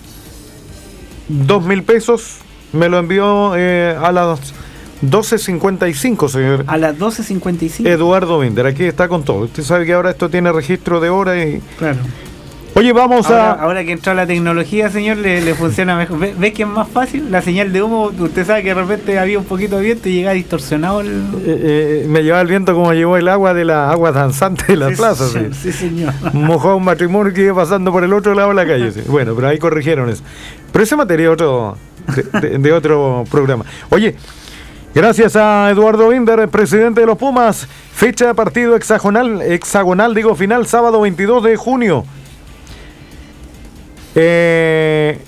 dos mil pesos. Me lo envió eh, a las doce cincuenta y cinco, señor. A las doce cincuenta y cinco. Eduardo Binder, aquí está con todo. Usted sabe que ahora esto tiene registro de hora y... Claro. Oye, vamos ahora, a... Ahora que entró la tecnología, señor, le, le funciona mejor. ¿Ves ve que es más fácil? La señal de humo, usted sabe que de repente había un poquito de viento y llegaba distorsionado el... Eh, eh, me llevaba el viento como llevó el agua de la agua danzante de las sí, plazas. Sí, sí. sí, señor. Mojó un matrimonio que iba pasando por el otro lado de la calle. Sí. Bueno, pero ahí corrigieron eso. Pero esa materia otro, de, de, de otro programa. Oye, gracias a Eduardo Binder, presidente de los Pumas. Fecha de partido hexagonal, hexagonal, digo, final, sábado veintidós de junio. Eh,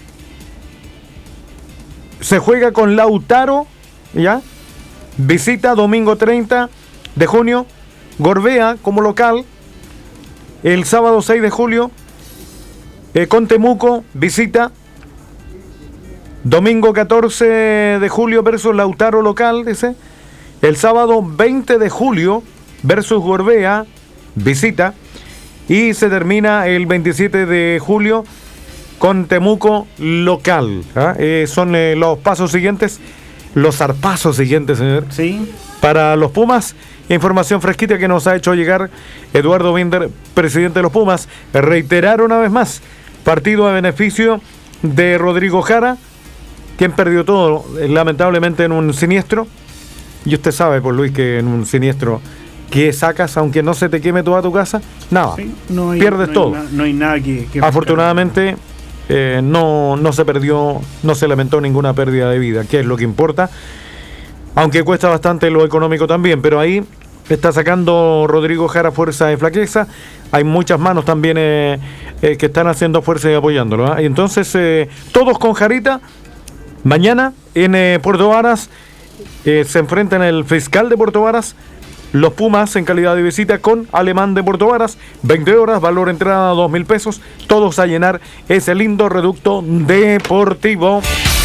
se juega con Lautaro, ¿ya? Visita domingo treinta de junio, Gorbea como local. El sábado seis de julio, eh, con Temuco, visita. Domingo catorce de julio versus Lautaro local, dice. El sábado veinte de julio versus Gorbea, visita. Y se termina el veintisiete de julio con Temuco local. ¿Ah? Eh, son eh, los pasos siguientes, los zarpazos siguientes, señor. Sí. Para los Pumas, información fresquita que nos ha hecho llegar Eduardo Binder, presidente de los Pumas. Reiterar una vez más, partido a beneficio de Rodrigo Jara, quien perdió todo, lamentablemente, en un siniestro. Y usted sabe, por Luis, que en un siniestro, ¿qué sacas? Aunque no se te queme toda tu casa, nada. Sí, no hay, pierdes no todo. Hay, no hay nada que... que Afortunadamente... Eh, no, no se perdió, no se lamentó ninguna pérdida de vida, que es lo que importa, aunque cuesta bastante lo económico también, pero ahí está sacando Rodrigo Jara fuerza de flaqueza. Hay muchas manos también eh, eh, que están haciendo fuerza y apoyándolo, ¿eh? Y entonces eh, todos con Jarita. Mañana en eh, Puerto Varas eh, se enfrentan el Fiscal de Puerto Varas, los Pumas en calidad de visita con Alemán de Puerto Varas. veinte horas, valor entrada dos mil pesos. Todos a llenar ese lindo reducto deportivo.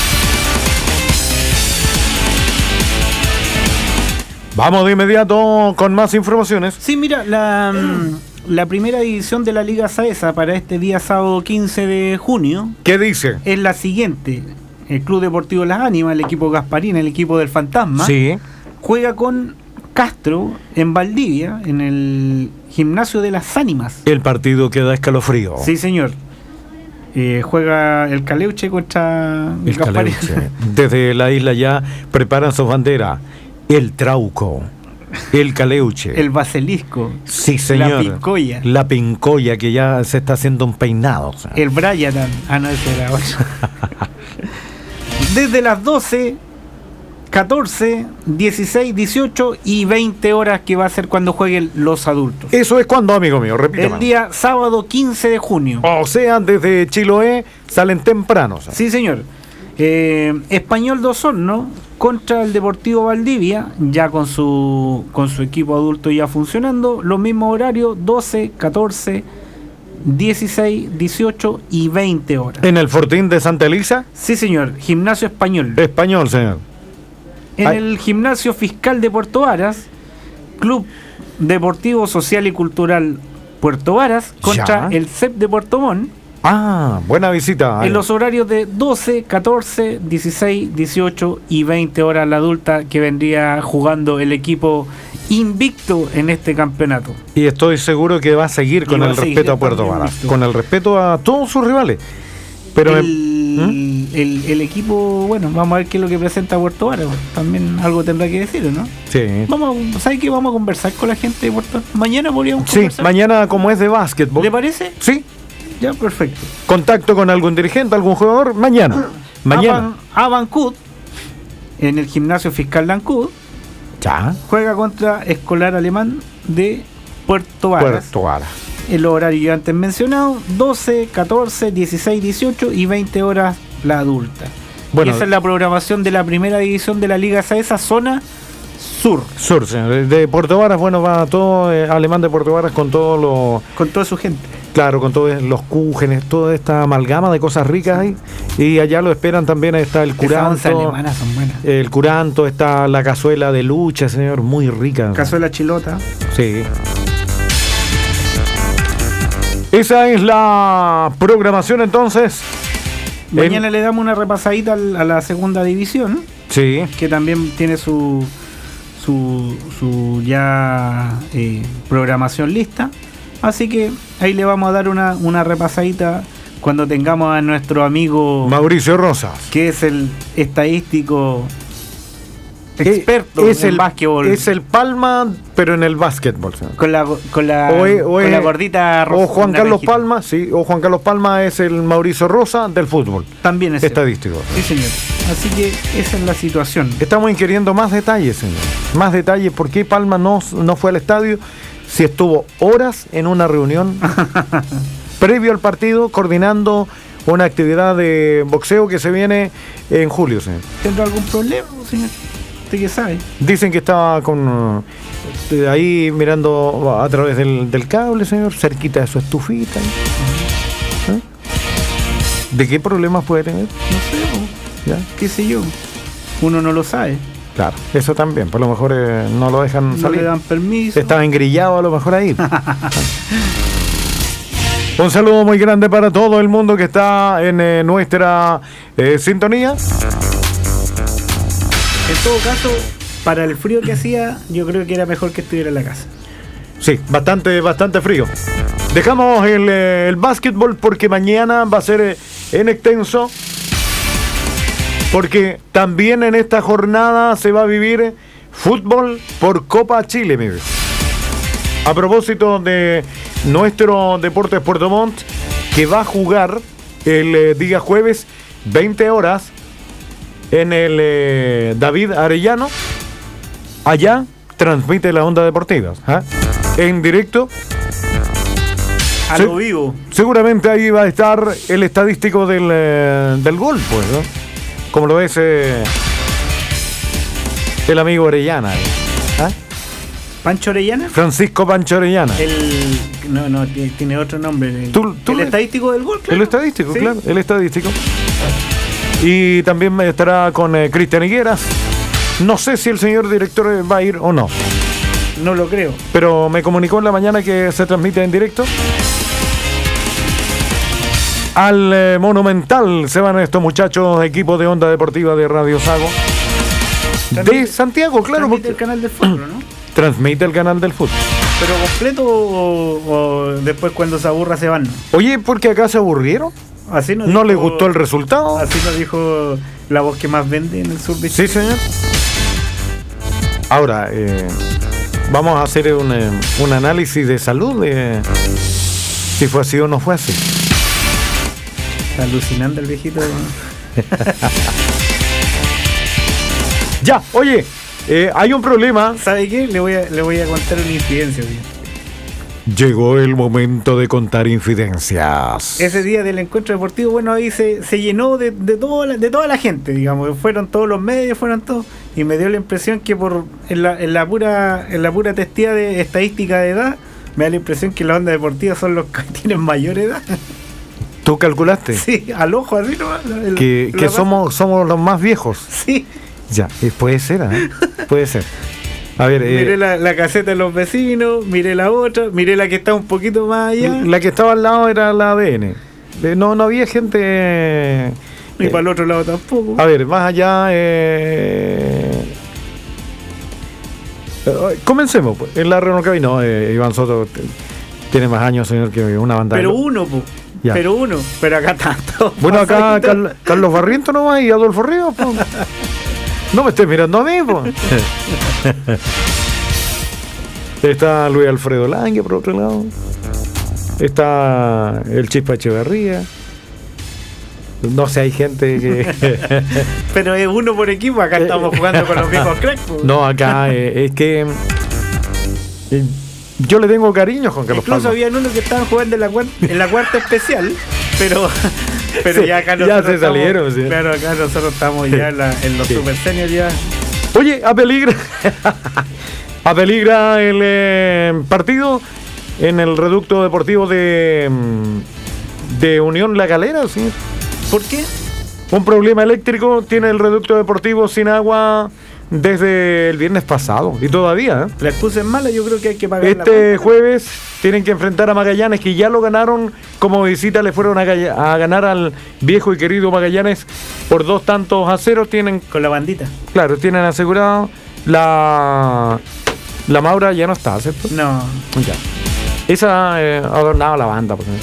Vamos de inmediato con más informaciones. Sí, mira, la, la primera división de la Liga Saesa para este día sábado quince de junio. ¿Qué dice? Es la siguiente. El Club Deportivo Las Ánimas, el equipo Gasparín, el equipo del Fantasma. Sí. Juega con Castro en Valdivia, en el Gimnasio de las Ánimas. El partido que da escalofrío. Sí, señor. Eh, juega el Caleuche contra el Gasparín. Caleuche. Desde la isla ya preparan sus banderas. El Trauco, el Caleuche, el Basilisco. Sí, señor. La Pincoya. La Pincoya, que ya se está haciendo un peinado. O sea. El Brian. Ah, no, ese era otro. Desde las doce catorce, dieciséis, dieciocho y veinte horas, que va a ser cuando jueguen los adultos. ¿Eso es cuando, amigo mío? Repítame. El día sábado quince de junio. O sea, desde Chiloé salen temprano. ¿sabes? Sí, señor. Eh, Español de Osorno contra el Deportivo Valdivia, ya con su con su equipo adulto ya funcionando. Los mismos horarios, doce, catorce, dieciséis, dieciocho y veinte horas. ¿En el Fortín de Santa Elisa? Sí, señor. Gimnasio Español. Español, señor. En Ay. el Gimnasio Fiscal de Puerto Varas, Club Deportivo Social y Cultural Puerto Varas contra Ya. el C E P de Puerto Montt. Ah, buena visita. En los horarios de doce, catorce, dieciséis, dieciocho y veinte horas, la adulta, que vendría jugando el equipo invicto en este campeonato. Y estoy seguro que va a seguir Y con va el a seguir respeto a Puerto también Varas, invicto. con el respeto a todos sus rivales. Pero me- el, ¿Mm? el, el equipo, bueno, vamos a ver qué es lo que presenta Puerto Varas. También algo tendrá que decir, ¿no? Sí. Vamos, ¿sabes qué? Vamos a conversar con la gente de Puerto Varas. Mañana podríamos Sí, conversar. mañana como es de básquetbol. ¿Le parece? Sí. Ya, perfecto. Contacto con algún dirigente, algún jugador, mañana. Mañana. Avancud, en el Gimnasio Fiscal de Ancud, Ya. juega contra Escolar Alemán de Puerto Varas. Puerto Varas. El horario antes mencionado, doce, catorce, dieciséis, dieciocho y veinte horas la adulta. Bueno, y esa es la programación de la primera división de la Liga Saesa, zona sur. Sur, señor. De Puerto Varas, bueno, va todo, eh, Alemán de Puerto Varas con todos los... Con toda su gente. Claro, con todos los cúgenes, toda esta amalgama de cosas ricas ahí. Y allá lo esperan también, está el Esas once curanto. alemanas son buenas. El curanto, está la cazuela de lucha, señor, muy rica. Cazuela chilota. Sí. Esa es la programación entonces. Mañana En- le damos una repasadita al- a la segunda división, Sí. que también tiene su su, su ya eh, programación lista. Así que ahí le vamos a dar una, una repasadita cuando tengamos a nuestro amigo Mauricio Rosas. que es el estadístico experto es en el básquetbol. Es el Palma, pero en el básquetbol, señor. Con la, con la, O es- o con es- la gordita rosa. O Juan Carlos naranjita. Palma, sí, o Juan Carlos Palma es el Mauricio Rosa del fútbol. También es Estadístico. Sí, señor. Así que esa es la situación. Estamos inquiriendo más detalles, señor. Más detalles, por qué Palma no, no fue al estadio, si estuvo horas en una reunión previo al partido, coordinando una actividad de boxeo que se viene en julio, señor. ¿Tendrá algún problema, señor? ¿Usted qué sabe? Dicen que estaba con eh, ahí mirando a través del, del cable, señor, cerquita de su estufita. ¿Eh? ¿De qué problemas puede tener? No sé, po. ¿Ya? qué sé yo. Uno no lo sabe. Claro, eso también, por lo mejor eh, no lo dejan No salir. le dan permiso. Estaba engrillado a lo mejor ahí. Un saludo muy grande para todo el mundo que está en eh, nuestra eh, sintonía. En todo caso, para el frío que hacía, yo creo que era mejor que estuviera en la casa. Sí, bastante, bastante frío. Dejamos el, eh, el básquetbol porque mañana va a ser eh, en extenso. Porque también en esta jornada se va a vivir eh, fútbol por Copa Chile, mire. A propósito de nuestro Deportes Puerto Montt, que va a jugar el eh, día jueves, veinte horas, en el eh, David Arellano. Allá transmite la Onda Deportiva, ¿ah? En directo. A Se- lo vivo. Seguramente ahí va a estar el estadístico del, eh, del gol, pues, ¿no? Como lo es eh, el amigo Orellana. ¿eh? ¿Ah? ¿Pancho Orellana? Francisco Pancho Orellana. El. No, no, tiene, tiene otro nombre. El, Tú- tú el le- estadístico del gol, claro. El estadístico, Sí. claro, el estadístico. Y también estará con eh, Cristian Higueras. No sé si el señor director eh, va a ir o no, No lo creo. pero me comunicó en la mañana que se transmite en directo. Al eh, Monumental se van estos muchachos, equipo de Onda Deportiva de Radio Sago. De Santiago, claro, Transmite porque el canal del fútbol, ¿no? transmite el canal del fútbol. ¿Pero completo o, o después cuando se aburra se van? Oye, ¿porque acá se aburrieron? Así nos ¿No dijo- les gustó el resultado? Así nos dijo la voz que más vende en el sur de Chile. Sí, señor. Ahora, eh, vamos a hacer un, eh, un análisis de salud de si fue así o no fue así. Está alucinando el viejito. Ya, oye, eh, hay un problema. ¿Sabe qué? Le voy a, le voy a contar una infidencia. Tío. Llegó el momento de contar infidencias. Ese día del encuentro deportivo, bueno, ahí se, se llenó de, de, toda la, de toda la gente, digamos. Fueron todos los medios, fueron todos. Y me dio la impresión que por en la, en la pura en la pura testía de estadística de edad, me da la impresión que las ondas deportivas son los que tienen mayor edad. ¿Tú calculaste? Sí, al ojo, así nomás. El, que que somos, somos los más viejos. Sí. Ya, puede ser, ¿eh? Puede ser. A ver, miré eh, la, la caseta de los vecinos, miré la otra, miré la que está un poquito más allá. La que estaba al lado era la A D N. No, no había gente. Eh, y para el otro lado tampoco. A ver, más allá. Eh, eh, comencemos. Pues. En la Renault no, eh, Iván Soto tiene más años, señor, que una banda. Pero uno, pues. Pero uno. Pero acá tanto. Bueno, acá Cal, Carlos Barrientos nomás y Adolfo Ríos, pues. No me estés mirando a mí, pues. Está Luis Alfredo Lange, por otro lado. Está el Chispa Echeverría. No sé, hay gente que... Pero es uno por equipo, acá estamos jugando con los viejos cracks. No, acá eh, es que... Eh, yo le tengo cariño, Juan Carlos Incluso Palma. habían unos que estaban jugando en la, cuarta, en la cuarta especial, pero... Pero sí, ya acá ya se salieron, estamos, sí. Claro, acá nosotros estamos ya en, la, en los sí. Super Seniors ya. Oye, apeligra apeligra el eh, partido en el reducto deportivo de de Unión La Calera, ¿sí? ¿Por qué? Un problema eléctrico tiene el reducto deportivo sin agua desde el viernes pasado y todavía. ¿eh? La excusa es mala, yo creo que hay que pagar. Este la jueves tienen que enfrentar a Magallanes, que ya lo ganaron como visita, le fueron a, a ganar al viejo y querido Magallanes por dos tantos a cero. Tienen con la bandita. Claro, tienen asegurado la la Maura ya no está, ¿cierto? No. Ya. Esa eh, adornaba la banda. Pues, ¿no?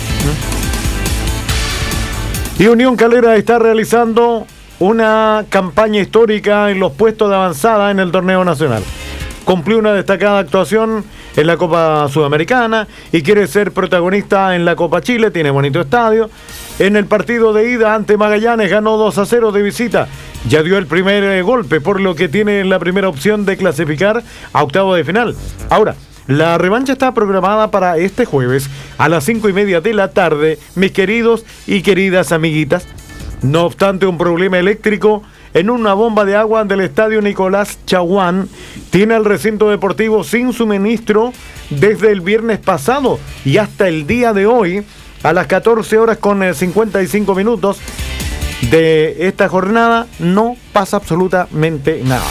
Y Unión Calera está realizando una campaña histórica en los puestos de avanzada en el torneo nacional. Cumplió una destacada actuación en la Copa Sudamericana y quiere ser protagonista en la Copa Chile. Tiene bonito estadio. En el partido de ida ante Magallanes ganó dos a cero de visita. Ya dio el primer eh, golpe, por lo que tiene la primera opción de clasificar a octavo de final. Ahora, la revancha está programada para este jueves a las cinco y media de la tarde, mis queridos y queridas amiguitas. No obstante, un problema eléctrico en una bomba de agua del estadio Nicolás Chaguán tiene al recinto deportivo sin suministro desde el viernes pasado y hasta el día de hoy a las catorce horas con cincuenta y cinco minutos de esta jornada no pasa absolutamente nada.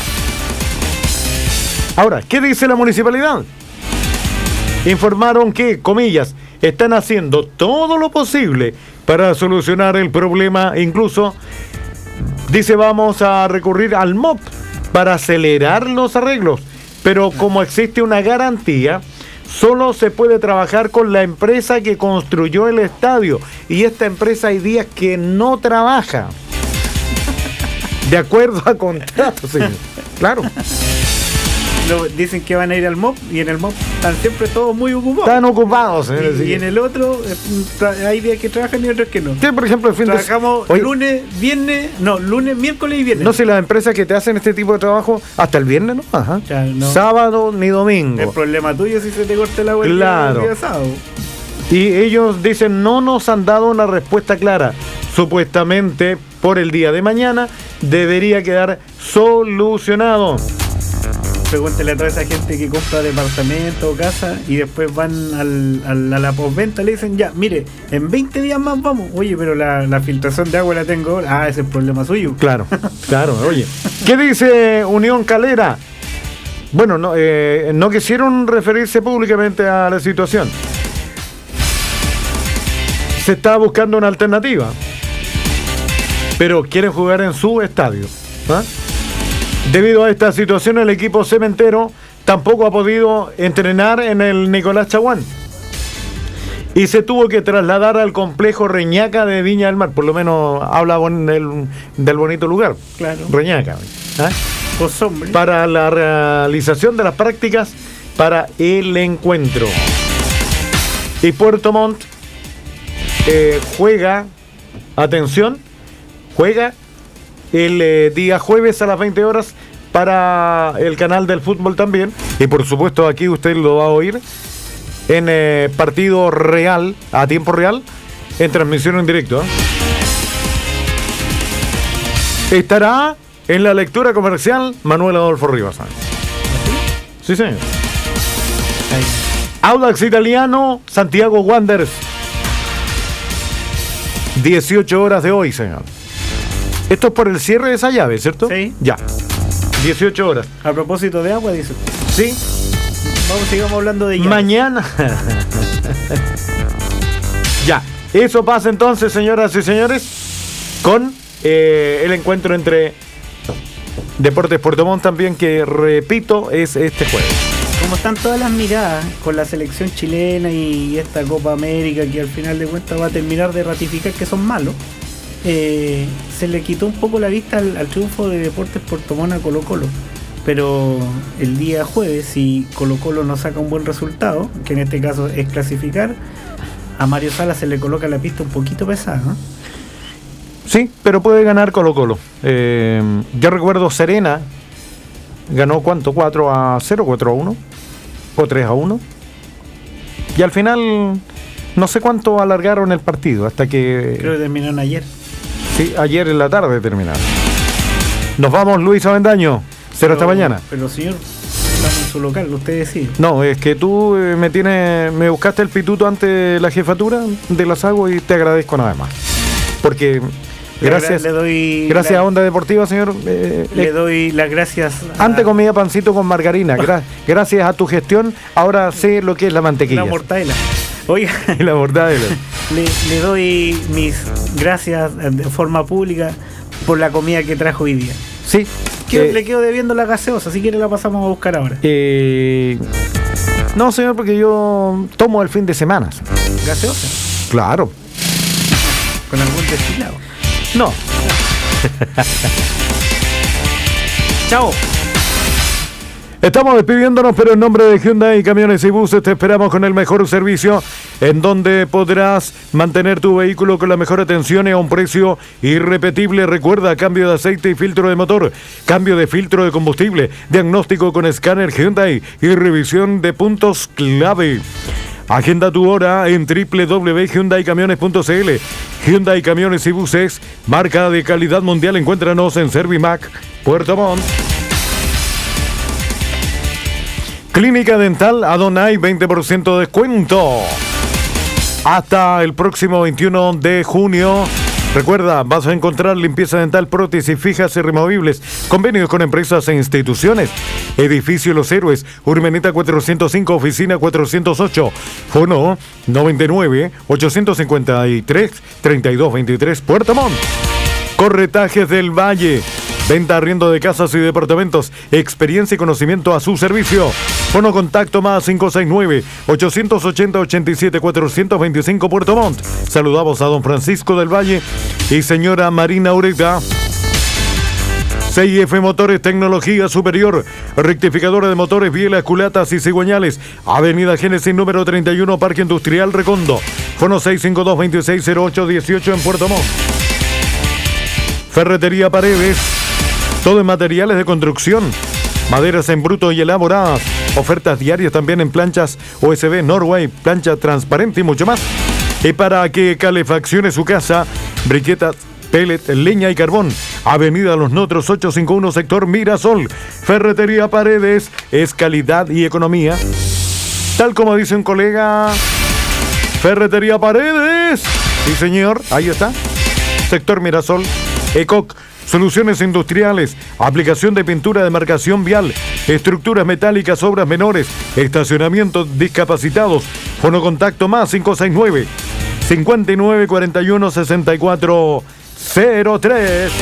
Ahora, ¿qué dice la municipalidad? Informaron que, comillas, están haciendo todo lo posible para solucionar el problema. Incluso, dice, vamos a recurrir al M O P para acelerar los arreglos. Pero como existe una garantía, solo se puede trabajar con la empresa que construyó el estadio. Y esta empresa hay días que no trabaja. De acuerdo a contrato, señor. Claro. Lo, dicen que van a ir al M O P y en el M O P están siempre todos muy ocupados. Están ocupados. Y, sí. y en el otro eh, hay días que trabajan y otros que no. Sí, por ejemplo, el fin Trabajamos de... lunes, viernes, no, lunes, miércoles y viernes. No sé, las empresas que te hacen este tipo de trabajo hasta el viernes, ¿no? Ajá. Ya, no. Sábado ni domingo. El problema tuyo si se te corta la vuelta claro. el día sábado. Y ellos dicen, no nos han dado una respuesta clara. Supuestamente, por el día de mañana, debería quedar solucionado. Pregúntele a toda esa gente que compra departamento o casa y después van al, al, a la postventa y le dicen, ya, mire, en veinte días más vamos. Oye, pero la, la filtración de agua la tengo. Ah, ese es el problema suyo. Claro, claro, oye. ¿Qué dice Unión Calera? Bueno, no, eh, no quisieron referirse públicamente a la situación. Se está buscando una alternativa, pero quieren jugar en su estadio. ¿Ah? Debido a esta situación, el equipo cementero tampoco ha podido entrenar en el Nicolás Chaguán y se tuvo que trasladar al complejo Reñaca de Viña del Mar. Por lo menos habla bon, del, del bonito lugar. Claro. Reñaca. ¿Ah? Pues hombre. Para la realización de las prácticas para el encuentro. Y Puerto Montt eh, juega, atención, juega el eh, día jueves a las veinte horas para el canal del fútbol también. Y por supuesto aquí usted lo va a oír en eh, partido real, a tiempo real, en transmisión en directo. ¿eh? Estará en la lectura comercial Manuel Adolfo Rivas. Sí, señor. Audax Italiano, Santiago Wanderers. dieciocho horas de hoy, señor. Esto es por el cierre de esa llave, ¿cierto? Sí. Ya. dieciocho horas. A propósito de agua, dice. Sí. Vamos, sigamos hablando de llaves. Mañana. Ya. Eso pasa entonces, señoras y señores, con eh, el encuentro entre Deportes Puerto Montt también, que repito, es este jueves. Como están todas las miradas con la selección chilena y esta Copa América, que al final de cuentas va a terminar de ratificar que son malos, eh, se le quitó un poco la vista al, al triunfo de Deportes Puerto Montt a Colo Colo. Pero el día jueves, si Colo Colo no saca un buen resultado, que en este caso es clasificar, a Mario Sala se le coloca la pista un poquito pesada, ¿no? Sí, pero puede ganar Colo Colo. Eh, yo recuerdo Serena ganó ¿cuánto? cuatro a cero, cuatro a uno o tres a uno. Y al final no sé cuánto alargaron el partido hasta que... Creo que terminaron ayer. Sí, ayer en la tarde terminaron. Nos vamos, Luis Avendaño. Cero hasta mañana. Pero señor, estamos en su local, usted decide. No, es que tú eh, me tienes, me buscaste el pituto ante la jefatura de la SAGO y te agradezco nada más. Porque... Gracias, le doy gracias la, a Onda Deportiva, señor. Eh, le eh, doy las gracias. A... Antes comía pancito con margarina. Gra- gracias a tu gestión, ahora sé lo que es la mantequilla. La mortadela. Oiga, la mortadela. Le, le doy mis gracias de forma pública por la comida que trajo hoy día. Sí. Quiero, eh, le quedo debiendo la gaseosa, si quiere la pasamos a buscar ahora. Eh, no, señor, porque yo tomo el fin de semana. ¿Gaseosa? Claro. ¿Con algún destilado? No. Chao. Estamos despidiéndonos, pero en nombre de Hyundai Camiones y Buses te esperamos con el mejor servicio, en donde podrás mantener tu vehículo con la mejor atención y a un precio irrepetible. Recuerda, cambio de aceite y filtro de motor, cambio de filtro de combustible, diagnóstico con escáner Hyundai y revisión de puntos clave. Agenda tu hora en doble u doble u doble u punto hyundai camiones punto c l. Hyundai Camiones y Buses, marca de calidad mundial. Encuéntranos en Servimac, Puerto Montt. Clínica Dental Adonai, veinte por ciento de descuento hasta el próximo veintiuno de junio. Recuerda, vas a encontrar limpieza dental, prótesis fijas y removibles, convenios con empresas e instituciones. Edificio Los Héroes, Urmeneta cuatrocientos cinco, oficina cuatrocientos ocho, fono noventa y nueve, ochocientos cincuenta y tres, treinta y dos veintitrés, Puerto Montt. Corretajes del Valle, venta, arriendo de casas y departamentos, experiencia y conocimiento a su servicio. Fono contacto más cinco seis nueve, ochocientos ochenta, ochenta y siete, cuatrocientos veinticinco, Puerto Montt. Saludamos a don Francisco del Valle y señora Marina Ureta. C I F Motores, tecnología superior, rectificadora de motores, bielas, culatas y cigüeñales. Avenida Génesis número treinta y uno, Parque Industrial Recondo. Fono seis cinco dos, veintiséis cero ocho dieciocho en Puerto Montt. Ferretería Paredes, todo en materiales de construcción, maderas en bruto y elaboradas, ofertas diarias también en planchas U S B, Norway, plancha transparente y mucho más. Y para que calefaccione su casa, briquetas, pellet, leña y carbón. Avenida Los Notros ochocientos cincuenta y uno, sector Mirasol. Ferretería Paredes es calidad y economía. Tal como dice un colega, Ferretería Paredes. Sí, señor, ahí está. Sector Mirasol. ECOC, soluciones industriales, aplicación de pintura de marcación vial, estructuras metálicas, obras menores, estacionamiento, discapacitados. Fono contacto más cinco seis nueve, cincuenta y nueve cuarenta y uno, sesenta y cuatro cero tres.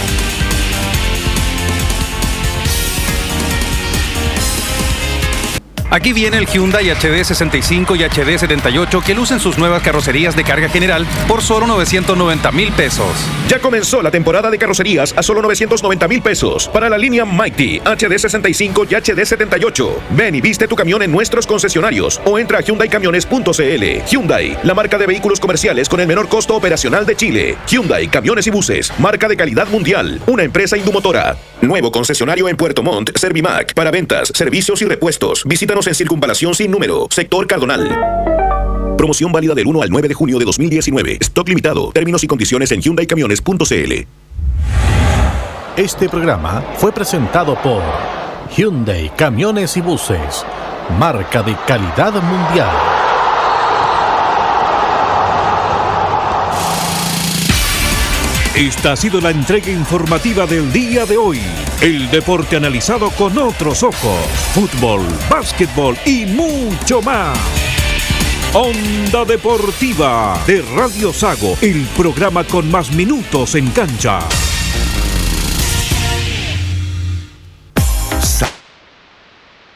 Aquí viene el Hyundai H D sesenta y cinco y H D setenta y ocho que lucen sus nuevas carrocerías de carga general por solo novecientos noventa mil pesos. Ya comenzó la temporada de carrocerías a solo novecientos noventa mil pesos para la línea Mighty, H D sesenta y cinco y H D setenta y ocho. Ven y viste tu camión en nuestros concesionarios o entra a hyundai camiones punto c l. Hyundai, la marca de vehículos comerciales con el menor costo operacional de Chile. Hyundai Camiones y Buses, marca de calidad mundial, una empresa indumotora. Nuevo concesionario en Puerto Montt, Servimac, para ventas, servicios y repuestos. Visítanos en Circunvalación Sin Número, Sector Cardonal. Promoción válida del uno al nueve de junio de dos mil diecinueve. Stock limitado. Términos y condiciones en hyundai camiones punto c l. Este programa fue presentado por Hyundai Camiones y Buses, marca de calidad mundial. Esta ha sido la entrega informativa del día de hoy. El deporte analizado con otros ojos. Fútbol, básquetbol y mucho más. Onda Deportiva de Radio Sago, el programa con más minutos en cancha.